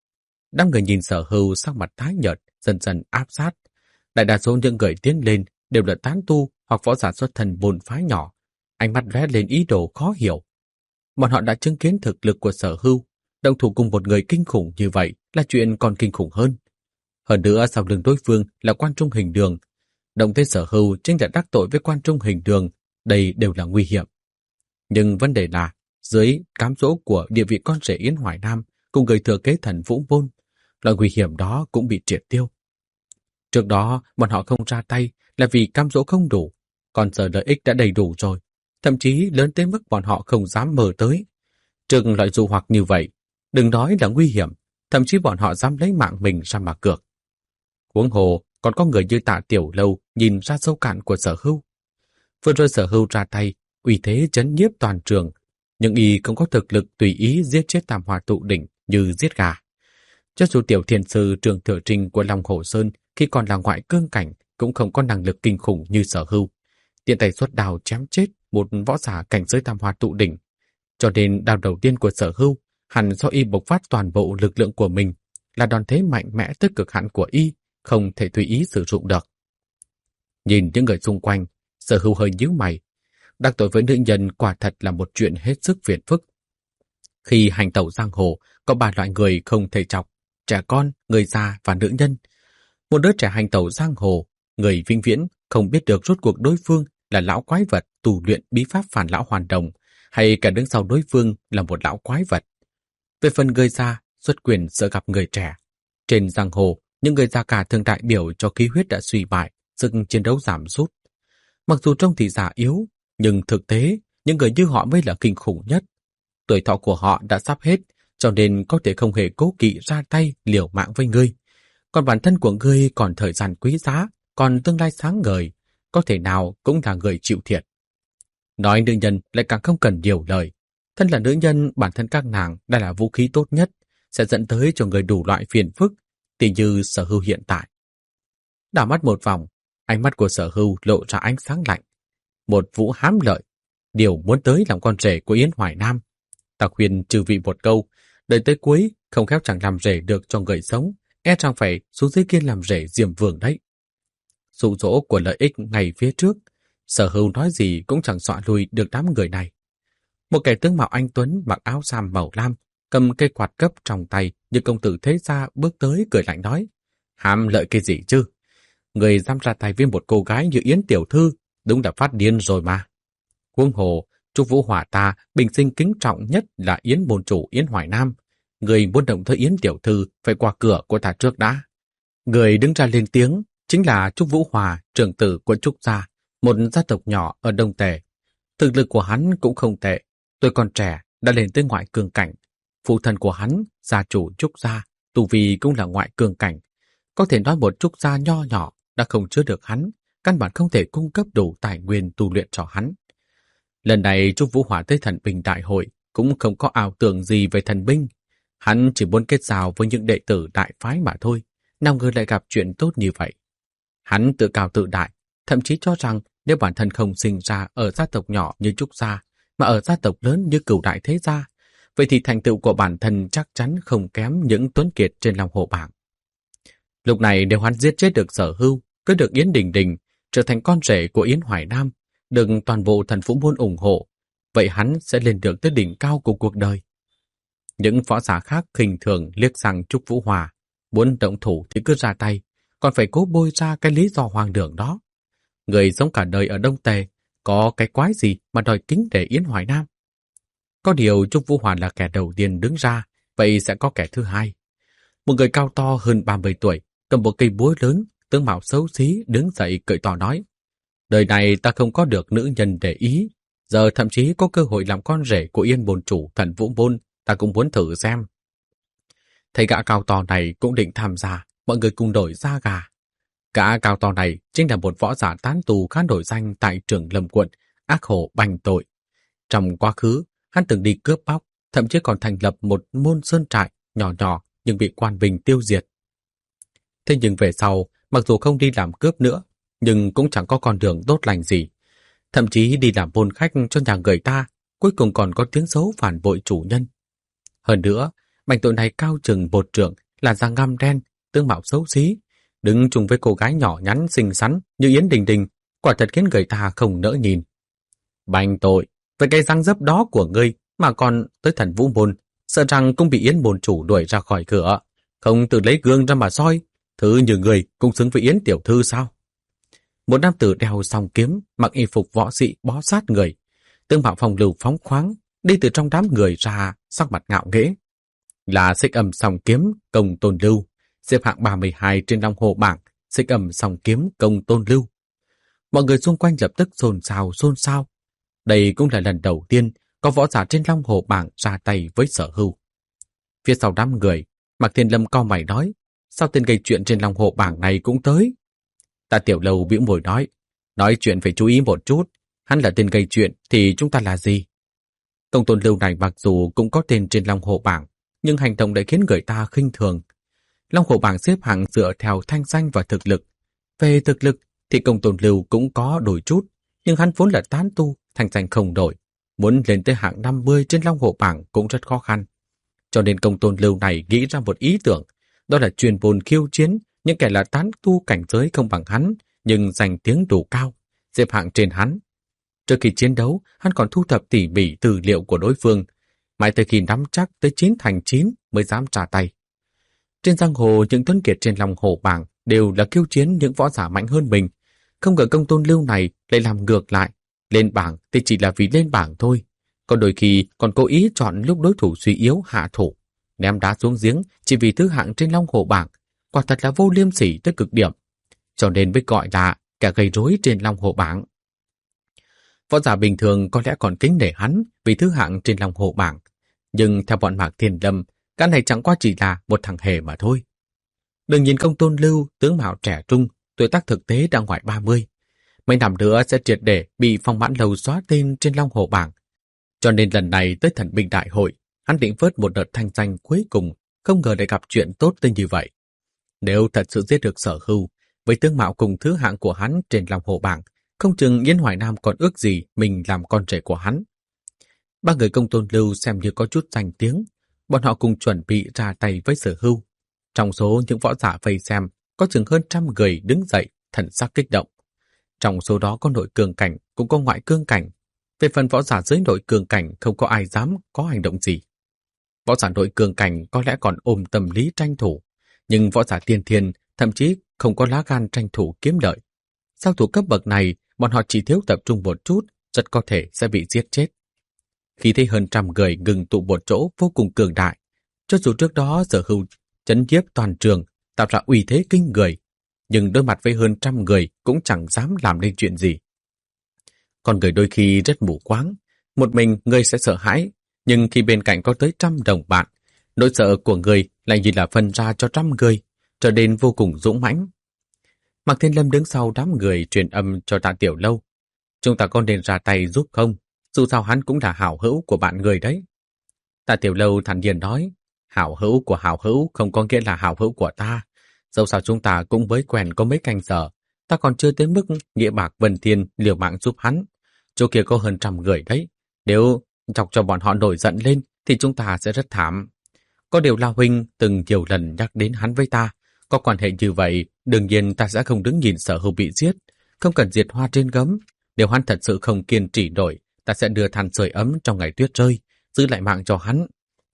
Đám người nhìn Sở Hưu sắc mặt tái nhợt, dần dần áp sát. Đại đa số những người tiến lên đều là tán tu hoặc võ giả xuất thân môn phái nhỏ, ánh mắt lóe lên ý đồ khó hiểu. Bọn họ đã chứng kiến thực lực của Sở Hưu, động thủ cùng một người kinh khủng như vậy là chuyện còn kinh khủng hơn. Hơn nữa sau lưng đối phương là Quan Trung Hình Đường, động tới Sở Hưu chính là đắc tội với Quan Trung Hình Đường, đây đều là nguy hiểm. Nhưng vấn đề là dưới cám dỗ của địa vị con rể Yến Hoài Nam cùng người thừa kế Thần Vũ Môn, loại nguy hiểm đó cũng bị triệt tiêu. Trước đó bọn họ không ra tay là vì cám dỗ không đủ, còn giờ lợi ích đã đầy đủ rồi, thậm chí lớn tới mức bọn họ không dám mơ tới. Trước loại dụ hoặc như vậy, đừng nói là nguy hiểm, thậm chí bọn họ dám lấy mạng mình ra mà cược. Huống hồ còn có người như Tạ Tiểu Lâu nhìn ra sâu cạn của Sở Hưu. Vừa rồi Sở Hưu ra tay, uy thế chấn nhiếp toàn trường, nhưng y không có thực lực tùy ý giết chết Tam Hoa Tụ Đỉnh như giết gà. Cho dù tiểu thiền sư Trường Thừa Trinh của Long Hồ Sơn khi còn là ngoại cương cảnh cũng không có năng lực kinh khủng như Sở Hưu, tiện tay xuất đao chém chết một võ giả cảnh giới Tam Hoa Tụ Đỉnh. Cho nên đao đầu tiên của Sở Hưu hẳn do y bộc phát toàn bộ lực lượng của mình, là đòn thế mạnh mẽ tới cực hạn của y, không thể tùy ý sử dụng được. Nhìn những người xung quanh, Sở Hưu hơi nhíu mày. Đắc tội với nữ nhân quả thật là một chuyện hết sức phiền phức. Khi hành tẩu giang hồ, có 3 loại người không thể chọc: trẻ con, người già và nữ nhân. Một đứa trẻ hành tẩu giang hồ, người vĩnh viễn không biết được rốt cuộc đối phương là lão quái vật tu luyện bí pháp Phản Lão Hoàn Đồng, hay cả đứng sau đối phương là một lão quái vật. Về phần người già, xuất quyền sợ gặp người trẻ. Trên giang hồ, những người già cả thường đại biểu cho khí huyết đã suy bại, sức chiến đấu giảm sút. Mặc dù trông thì già yếu, nhưng thực tế, những người như họ mới là kinh khủng nhất. Tuổi thọ của họ đã sắp hết, cho nên có thể không hề cố kỵ ra tay liều mạng với ngươi. Còn bản thân của ngươi còn thời gian quý giá, còn tương lai sáng ngời, có thể nào cũng là người chịu thiệt. Nói nữ nhân lại càng không cần nhiều lời. Thân là nữ nhân, bản thân các nàng đã là vũ khí tốt nhất, sẽ dẫn tới cho người đủ loại phiền phức, tỉ như Sở Hưu hiện tại. Đảo mắt một vòng, ánh mắt của Sở Hưu lộ ra ánh sáng lạnh. Một vũ hám lợi, điều muốn tới làm con rể của Yến Hoài Nam. Ta khuyên trừ vị một câu, đợi tới cuối không khéo chẳng làm rể được cho người sống, e rằng phải xuống dưới kia làm rể Diêm Vương đấy. Dụ dỗ của lợi ích ngay phía trước, Sở Hưu nói gì cũng chẳng dọa lui được đám người này. Một kẻ tướng mạo anh tuấn mặc áo sam màu lam, cầm cây quạt cấp trong tay như công tử thế gia bước tới cười lạnh nói: hám lợi cái gì chứ? Người dám ra tay với một cô gái như Yến tiểu thư, đúng là phát điên rồi mà. Huống hồ, Trúc Vũ Hỏa ta bình sinh kính trọng nhất là Yến môn chủ Yến Hoài Nam. Người muốn động tới Yến tiểu thư phải qua cửa của ta trước đã. Người đứng ra lên tiếng chính là Trúc Vũ Hòa, trưởng tử của Trúc gia, một gia tộc nhỏ ở Đông Tề. Thực lực của hắn cũng không tệ, tuổi còn trẻ đã lên tới ngoại cương cảnh. Phụ thân của hắn, gia chủ Trúc gia, tu vi cũng là ngoại cương cảnh. Có thể nói một Trúc gia nho nhỏ đã không chứa được hắn, căn bản không thể cung cấp đủ tài nguyên tu luyện cho hắn. Lần này Trúc Vũ Hỏa tới thần binh đại hội cũng không có ảo tưởng gì về thần binh. Hắn chỉ muốn kết giao với những đệ tử đại phái mà thôi, nào ngờ lại gặp chuyện tốt như vậy. Hắn tự cao tự đại, thậm chí cho rằng nếu bản thân không sinh ra ở gia tộc nhỏ như Trúc gia, mà ở gia tộc lớn như Cửu Đại Thế gia, vậy thì thành tựu của bản thân chắc chắn không kém những tuấn kiệt trên Long Hồ bảng. Lúc này nếu hắn giết chết được Sở Hưu, cưới được Yến Đình Đình, trở thành con rể của Yến Hoài Nam, được toàn bộ Thần Vũ Môn ủng hộ, vậy hắn sẽ lên được tới đỉnh cao của cuộc đời. Những võ giả khác khinh thường liếc sang Trúc Vũ Hòa, muốn động thủ thì cứ ra tay, còn phải cố bôi ra cái lý do hoang đường đó. Người sống cả đời ở Đông Tề, có cái quái gì mà đòi kính để Yến Hoài Nam? Có điều Trúc Vũ Hòa là kẻ đầu tiên đứng ra, vậy sẽ có kẻ thứ hai. Một người cao to hơn 30 tuổi, cầm một cây búa lớn, tướng mạo xấu xí đứng dậy cười to nói: đời này ta không có được nữ nhân để ý, giờ thậm chí có cơ hội làm con rể của Yên Bồn chủ Thần Vũ Môn, ta cũng muốn thử xem. Thấy gã cao to này cũng định tham gia, mọi người cùng đổi da gà. Gã cao to này chính là một võ giả tán tù khá nổi danh tại Trường Lâm quận, ác hổ bành tội. Trong quá khứ, hắn từng đi cướp bóc, thậm chí còn thành lập một môn sơn trại nhỏ nhỏ nhưng bị quan binh tiêu diệt. Thế nhưng về sau, mặc dù không đi làm cướp nữa, nhưng cũng chẳng có con đường tốt lành gì. Thậm chí đi làm môn khách cho nhà người ta, cuối cùng còn có tiếng xấu phản bội chủ nhân. Hơn nữa, bành tội này cao chừng 1 trượng, là da ngăm đen, tướng mạo xấu xí, đứng chung với cô gái nhỏ nhắn xinh xắn như Yến Đình Đình, quả thật khiến người ta không nỡ nhìn. Bành tội, với cái răng dấp đó của ngươi mà còn tới Thần Vũ Môn, sợ rằng cũng bị Yến môn chủ đuổi ra khỏi cửa, không tự lấy gương ra mà soi, thứ như người cũng xứng với Yến tiểu thư sao? Một nam tử đeo song kiếm, mặc y phục võ sĩ bó sát người, tướng mạo phong lưu phóng khoáng, đi từ trong đám người ra, sắc mặt ngạo nghễ. Là Xích Âm Song Kiếm Công Tôn Lưu, xếp hạng 32 trên Long Hồ bảng. Xích Âm Song Kiếm Công Tôn Lưu. Mọi người xung quanh lập tức xôn xao. Đây cũng là lần đầu tiên có võ giả trên Long Hồ bảng ra tay với Sở Hưu. Phía sau đám người, Mạc Thiên Lâm cau mày nói: sao tên gây chuyện trên Long Hồ bảng này cũng tới? Tạ Tiểu Lâu bĩu môi nói chuyện phải chú ý một chút, hắn là tên gây chuyện thì chúng ta là gì? Công Tôn Lưu này mặc dù cũng có tên trên Long Hồ bảng, nhưng hành động lại khiến người ta khinh thường. Long Hồ bảng xếp hạng dựa theo thanh danh và thực lực. Về thực lực thì Công Tôn Lưu cũng có đổi chút, nhưng hắn vốn là tán tu, thanh danh không đổi. Muốn lên tới hạng 50 trên Long Hồ bảng cũng rất khó khăn. Cho nên Công Tôn Lưu này nghĩ ra một ý tưởng, đó là truyền bồn khiêu chiến những kẻ là tán tu cảnh giới không bằng hắn, nhưng danh tiếng đủ cao, xếp hạng trên hắn. Trước khi chiến đấu, hắn còn thu thập tỉ mỉ tư liệu của đối phương, mãi tới khi nắm chắc tới 9 thành 9 mới dám trả tay. Trên giang hồ, những tuấn kiệt trên Long Hồ bảng đều là khiêu chiến những võ giả mạnh hơn mình. Không ngờ Công Tôn Lưu này lại làm ngược lại, lên bảng thì chỉ là vì lên bảng thôi, còn đôi khi còn cố ý chọn lúc đối thủ suy yếu hạ thủ, ném đá xuống giếng chỉ vì thứ hạng trên Long Hồ bảng, quả thật là vô liêm sỉ tới cực điểm, cho nên mới gọi là kẻ gây rối trên Long Hồ bảng. Võ giả bình thường có lẽ còn kính nể hắn vì thứ hạng trên Long Hồ bảng, nhưng theo bọn Mạc Thiên Lâm, cái này chẳng qua chỉ là một thằng hề mà thôi. Đừng nhìn Công Tôn Lưu tướng mạo trẻ trung, tuổi tác thực tế đang ngoài 30, mấy năm nữa sẽ triệt để bị Phong Mãn Lâu xóa tên trên Long Hồ bảng. Cho nên lần này tới Thần Binh Đại hội, hắn định vớt một đợt thanh danh cuối cùng, không ngờ lại gặp chuyện tốt tới như vậy. Nếu thật sự giết được Sở Hưu, với tướng mạo cùng thứ hạng của hắn trên Long Hồ bảng, không chừng Yến Hoài Nam còn ước gì mình làm con rể của hắn. Ba người Công Tôn Lưu xem như có chút danh tiếng, bọn họ cùng chuẩn bị ra tay với Sở Hưu. Trong số những võ giả vây xem, có chừng hơn 100 người đứng dậy, thần sắc kích động. Trong số đó có nội cường cảnh, cũng có ngoại cương cảnh. Về phần võ giả dưới nội cường cảnh, không có ai dám có hành động gì. Võ giả nội cường cảnh có lẽ còn ôm tâm lý tranh thủ, nhưng võ giả tiên thiên thậm chí không có lá gan tranh thủ kiếm lợi. Sau thủ cấp bậc này, bọn họ chỉ thiếu tập trung một chút, rất có thể sẽ bị giết chết. Khi thấy hơn 100 người ngừng tụ một chỗ vô cùng cường đại, cho dù trước đó Sở Hưu chấn nhiếp toàn trường, tạo ra uy thế kinh người, nhưng đối mặt với hơn 100 người cũng chẳng dám làm nên chuyện gì. Con người đôi khi rất mù quáng, một mình người sẽ sợ hãi, nhưng khi bên cạnh có tới 100 đồng bạn, nỗi sợ của người lại như là phân ra cho 100 người, trở nên vô cùng dũng mãnh. Mạc Thiên Lâm đứng sau đám người truyền âm cho Tạ Tiểu Lâu: chúng ta có nên ra tay giúp không? Dù sao hắn cũng là hảo hữu của bạn người đấy. Tạ Tiểu Lâu thản nhiên nói: hảo hữu của hảo hữu không có nghĩa là hảo hữu của ta. Dẫu sao chúng ta cũng mới quen có mấy canh giờ, ta còn chưa tới mức nghĩa bạc vân thiên liều mạng giúp hắn. Chỗ kia có hơn 100 người đấy, nếu chọc cho bọn họ nổi giận lên thì chúng ta sẽ rất thảm. Có điều La huynh từng nhiều lần nhắc đến hắn với ta, có quan hệ như vậy, đương nhiên ta sẽ không đứng nhìn Sở Hưu bị giết, không cần diệt hoa trên gấm. Nếu hắn thật sự không kiên trì nổi, ta sẽ đưa than sưởi ấm trong ngày tuyết rơi, giữ lại mạng cho hắn.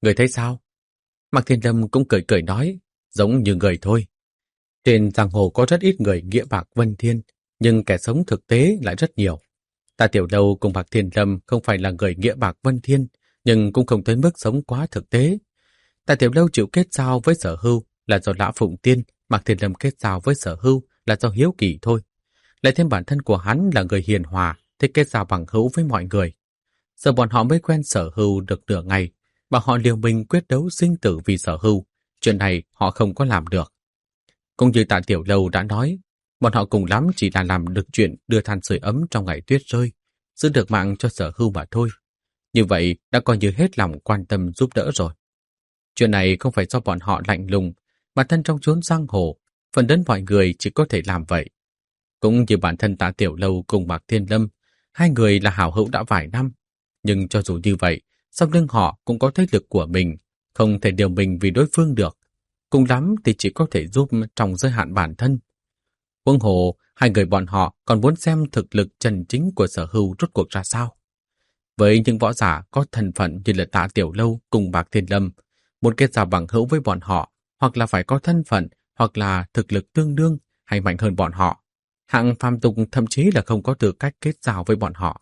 Người thấy sao? Mạc Thiên Lâm cũng cười cười nói, giống như người thôi. Trên giang hồ có rất ít người nghĩa bạc vân thiên, nhưng kẻ sống thực tế lại rất nhiều. Tạ Tiểu Lâu cùng Mạc Thiên Lâm không phải là người nghĩa bạc vân thiên, nhưng cũng không tới mức sống quá thực tế. Tạ Tiểu Lâu chịu kết giao với Sở Hưu là do Lã Phụng Tiên, Mạc Thiên Lâm kết giao với Sở Hưu là do hiếu kỳ thôi. Lại thêm bản thân của hắn là người hiền hòa, thích kết giao bằng hữu với mọi người. Giờ bọn họ mới quen Sở Hưu được nửa ngày, mà họ liều mình quyết đấu sinh tử vì Sở Hưu. Chuyện này họ không có làm được. Cũng như Tạ Tiểu Lâu đã nói, bọn họ cùng lắm chỉ là làm được chuyện đưa than sưởi ấm trong ngày tuyết rơi, giữ được mạng cho Sở Hưu mà thôi. Như vậy đã coi như hết lòng quan tâm giúp đỡ rồi. Chuyện này không phải do bọn họ lạnh lùng, mà thân trong chốn giang hồ, phần lớn mọi người chỉ có thể làm vậy. Cũng như bản thân Tạ Tiểu Lâu cùng Mạc Thiên Lâm, hai người là hảo hữu đã vài năm. Nhưng cho dù như vậy, sau lưng họ cũng có thế lực của mình, không thể điều mình vì đối phương được. Cùng lắm thì chỉ có thể giúp trong giới hạn bản thân. Huống hồ, hai người bọn họ còn muốn xem thực lực chân chính của Sở Hưu rốt cuộc ra sao. Với những võ giả có thân phận như là Tạ Tiểu Lâu cùng Mạc Thiên Lâm, muốn kết giao bằng hữu với bọn họ, hoặc là phải có thân phận, hoặc là thực lực tương đương hay mạnh hơn bọn họ. Hạng phàm tục thậm chí là không có tư cách kết giao với bọn họ.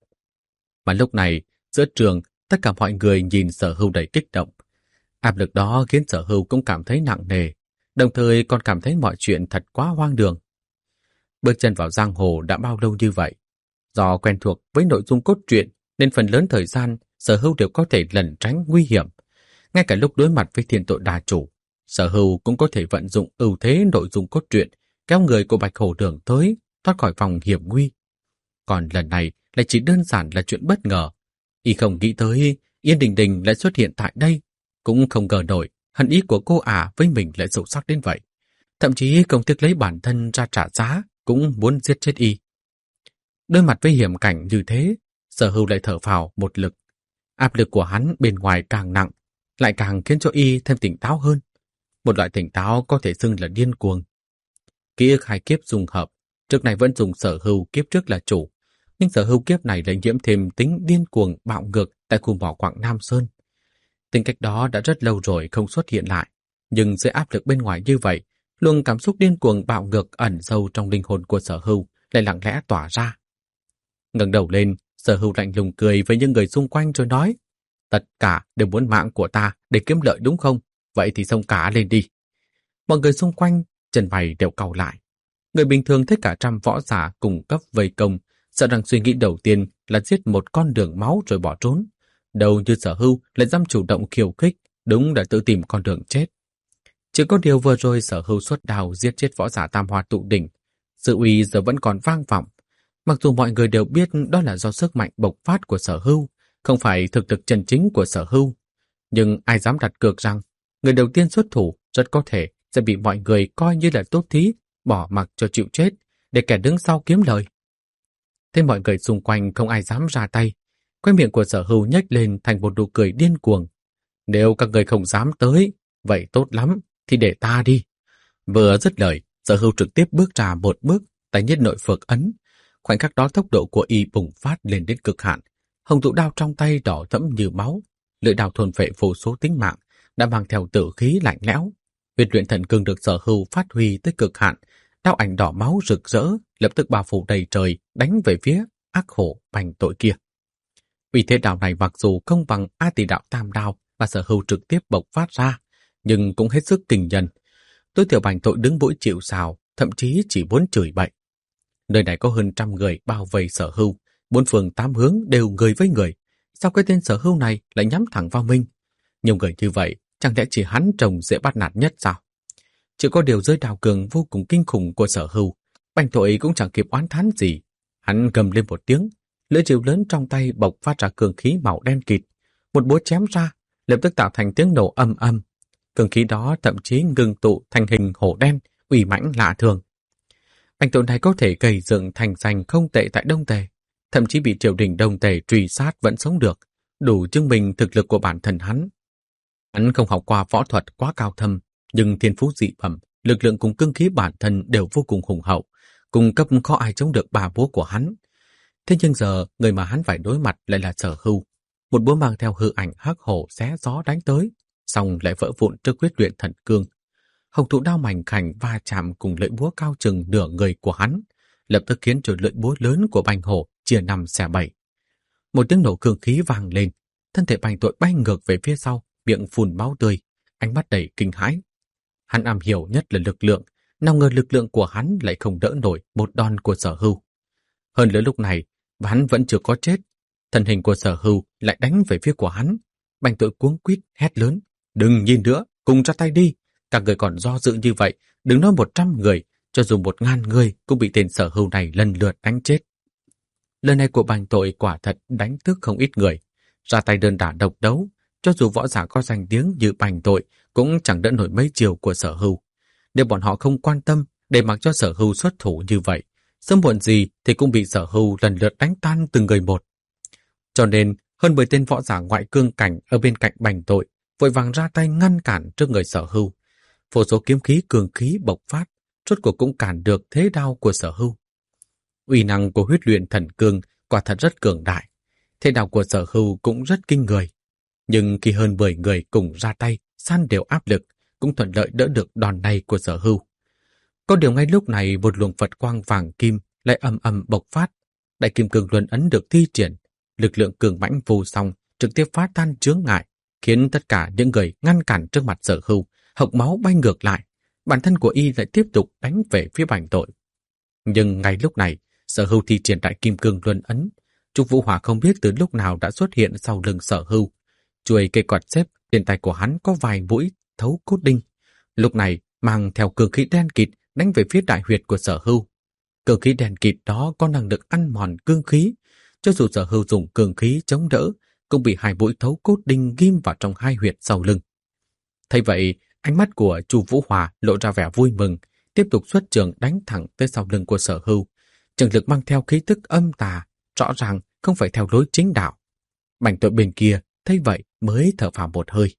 Mà lúc này, giữa trường, tất cả mọi người nhìn Sở Hưu đầy kích động. Áp lực đó khiến Sở Hưu cũng cảm thấy nặng nề, đồng thời còn cảm thấy mọi chuyện thật quá hoang đường. Bước chân vào giang hồ đã bao lâu như vậy? Do quen thuộc với nội dung cốt truyện nên phần lớn thời gian Sở Hưu đều có thể lẩn tránh nguy hiểm. Ngay cả lúc đối mặt với thiên tội đà chủ, Sở Hưu cũng có thể vận dụng ưu thế nội dung cốt truyện, kéo người của Bạch Hổ Đường tới, thoát khỏi vòng hiểm nguy. Còn lần này lại chỉ đơn giản là chuyện bất ngờ. Y không nghĩ tới Yên Đình Đình lại xuất hiện tại đây, cũng không ngờ nổi hận ý của cô ả với mình lại sâu sắc đến vậy. Thậm chí không tiếc lấy bản thân ra trả giá, cũng muốn giết chết Y. Đối mặt với hiểm cảnh như thế, Sở Hưu lại thở phào một lực. Áp lực của hắn bên ngoài càng nặng, lại càng khiến cho Y thêm tỉnh táo hơn. Một loại tỉnh táo có thể xưng là điên cuồng. Ký ức hai kiếp dùng hợp, trước này vẫn dùng Sở Hưu kiếp trước là chủ, nhưng Sở Hưu kiếp này lại nhiễm thêm tính điên cuồng bạo ngược tại khu mỏ quặng Nam Sơn. Tính cách đó đã rất lâu rồi không xuất hiện lại, nhưng dưới áp lực bên ngoài như vậy, luồng cảm xúc điên cuồng bạo ngược ẩn sâu trong linh hồn của Sở Hưu lại lặng lẽ tỏa ra. Ngẩng đầu lên, Sở Hưu lạnh lùng cười với những người xung quanh rồi nói: "Tất cả đều muốn mạng của ta để kiếm lợi đúng không? Vậy thì xông cả lên đi." Mọi người xung quanh chân mày đều cau lại. Người bình thường thấy cả trăm võ giả cùng cấp vây công, sợ rằng suy nghĩ đầu tiên là giết một con đường máu rồi bỏ trốn. Đầu như Sở Hưu lại dám chủ động khiêu khích, đúng là tự tìm con đường chết. Chỉ có điều vừa rồi Sở Hưu xuất đao giết chết võ giả Tam Hoa tụ đỉnh, sự uy giờ vẫn còn vang vọng. Mặc dù mọi người đều biết đó là do sức mạnh bộc phát của Sở Hưu, không phải thực lực chân chính của Sở Hưu, nhưng ai dám đặt cược rằng người đầu tiên xuất thủ rất có thể sẽ bị mọi người coi như là tốt thí, bỏ mặc cho chịu chết, để kẻ đứng sau kiếm lời. Thế mọi người xung quanh không ai dám ra tay. Khóe miệng của Sở Hưu nhếch lên thành một nụ cười điên cuồng. Nếu các người không dám tới, vậy tốt lắm, thì để ta đi. Vừa dứt lời, Sở Hưu trực tiếp bước ra một bước, tay nhất nội phược ấn. Khoảnh khắc đó tốc độ của y bùng phát lên đến cực hạn. Hồng tụ đao trong tay đỏ thẫm như máu, lưỡi đao thôn phệ vô số tính mạng, đã mang theo tử khí lạnh lẽo. Huyết luyện thần cương được Sở Hưu phát huy tới cực hạn, đao ảnh đỏ máu rực rỡ, lập tức bao phủ đầy trời, đánh về phía ác hổ bành tội kia. Vì thế đao này mặc dù không bằng A Tỷ đạo tam đao mà Sở Hưu trực tiếp bộc phát ra, nhưng cũng hết sức kinh nhân. Tối thiểu bành tội đứng mũi chịu sào, thậm chí chỉ muốn chửi bậy. Nơi này có hơn 100 người bao vây Sở Hưu, bốn phương tám hướng đều người với người. Sao cái tên Sở Hưu này lại nhắm thẳng vào mình? Nhiều người như vậy, chẳng lẽ chỉ hắn trông dễ bắt nạt nhất sao? Chỉ có điều giới đào cường vô cùng kinh khủng của Sở Hưu, bành tội cũng chẳng kịp oán thán gì. Hắn gầm lên một tiếng, lưỡi rìu lớn trong tay bộc phát ra cường khí màu đen kịt. Một búa chém ra, lập tức tạo thành tiếng nổ ầm ầm. Cường khí đó thậm chí ngưng tụ thành hình hổ đen, uy mãnh lạ thường. Bành tội này có thể gây dựng thành danh không tệ tại Đông Tề, thậm chí bị triều đình Đông Tề truy sát vẫn sống được, đủ chứng minh thực lực của bản thân hắn. Hắn không học qua võ thuật quá cao thâm, nhưng thiên phú dị phẩm, lực lượng cùng cương khí bản thân đều vô cùng hùng hậu, cung cấp khó ai chống được bà búa của hắn. Thế nhưng giờ, người mà hắn phải đối mặt lại là Sở Hưu. một búa mang theo hư ảnh hắc hổ xé gió đánh tới, xong lại vỡ vụn trước huyết luyện thần cương. Hồng thụ đao mảnh khảnh va chạm cùng lưỡi búa cao chừng nửa người của hắn, lập tức khiến cho lưỡi búa lớn của Bành Hổ chia năm xẻ bảy. Một tiếng nổ cương khí vang lên, thân thể Bành Tội bay ngược về phía sau, miệng phun máu tươi, ánh mắt đầy kinh hãi. Hắn am hiểu nhất là lực lượng, nào ngờ lực lượng của hắn lại không đỡ nổi một đòn của Sở Hưu. Hơn nữa lúc này, hắn vẫn chưa có chết, thân hình của Sở Hưu lại đánh về phía của hắn. Bành Tội cuống quýt hét lớn: "Đừng nhìn nữa, cùng ra tay đi! Các người còn do dự như vậy, đừng nói 100 người, cho dù 1000 người cũng bị tên Sở Hưu này lần lượt đánh chết." Lời này của Bành Tội quả thật đánh thức không ít người. Ra tay đơn đả độc đấu, cho dù võ giả có danh tiếng như Bành Tội cũng chẳng đỡ nổi mấy chiều của Sở Hưu. Nếu bọn họ không quan tâm để mặc cho Sở Hưu xuất thủ như vậy, sớm muộn gì thì cũng bị Sở Hưu lần lượt đánh tan từng người một. Cho nên, hơn 10 tên võ giả ngoại cương cảnh ở bên cạnh Bành Tội vội vàng ra tay ngăn cản trước người Sở Hưu. Vô số kiếm khí cường khí bộc phát, rốt cuộc cũng cản được thế đao của Sở Hưu. Uy năng của huyết luyện thần cương quả thật rất cường đại, thế đao của Sở Hưu cũng rất kinh người. Nhưng khi hơn 10 người cùng ra tay, san đều áp lực, cũng thuận lợi đỡ được đòn này của Sở Hưu. Có điều ngay lúc này một luồng Phật quang vàng kim lại ầm ầm bộc phát, đại kim cương luân ấn được thi triển, lực lượng cường mãnh vô song trực tiếp phá tan chướng ngại, khiến tất cả những người ngăn cản trước mặt Sở Hưu hộc máu bay ngược lại, bản thân của y lại tiếp tục đánh về phía Bành Tội. Nhưng ngay lúc này, Sở Hưu thi triển đại kim cương luân ấn, Trúc Vũ Hỏa không biết từ lúc nào đã xuất hiện sau lưng Sở Hưu. Chuôi cây quạt xếp trên tay của hắn có vài mũi thấu cốt đinh, lúc này mang theo cường khí đen kịt đánh về phía đại huyệt của Sở Hưu. Cường khí đen kịt đó có năng lực ăn mòn cương khí, cho dù Sở Hưu dùng cường khí chống đỡ, cũng bị hai mũi thấu cốt đinh ghim vào trong hai huyệt sau lưng. Thấy vậy, ánh mắt của Chu Vũ Hòa lộ ra vẻ vui mừng, tiếp tục xuất trường đánh thẳng tới sau lưng của Sở Hưu. Trường lực mang theo khí tức âm tà, rõ ràng không phải theo lối chính đạo. Bành Tội bên kia thấy vậy mới thở phào một hơi.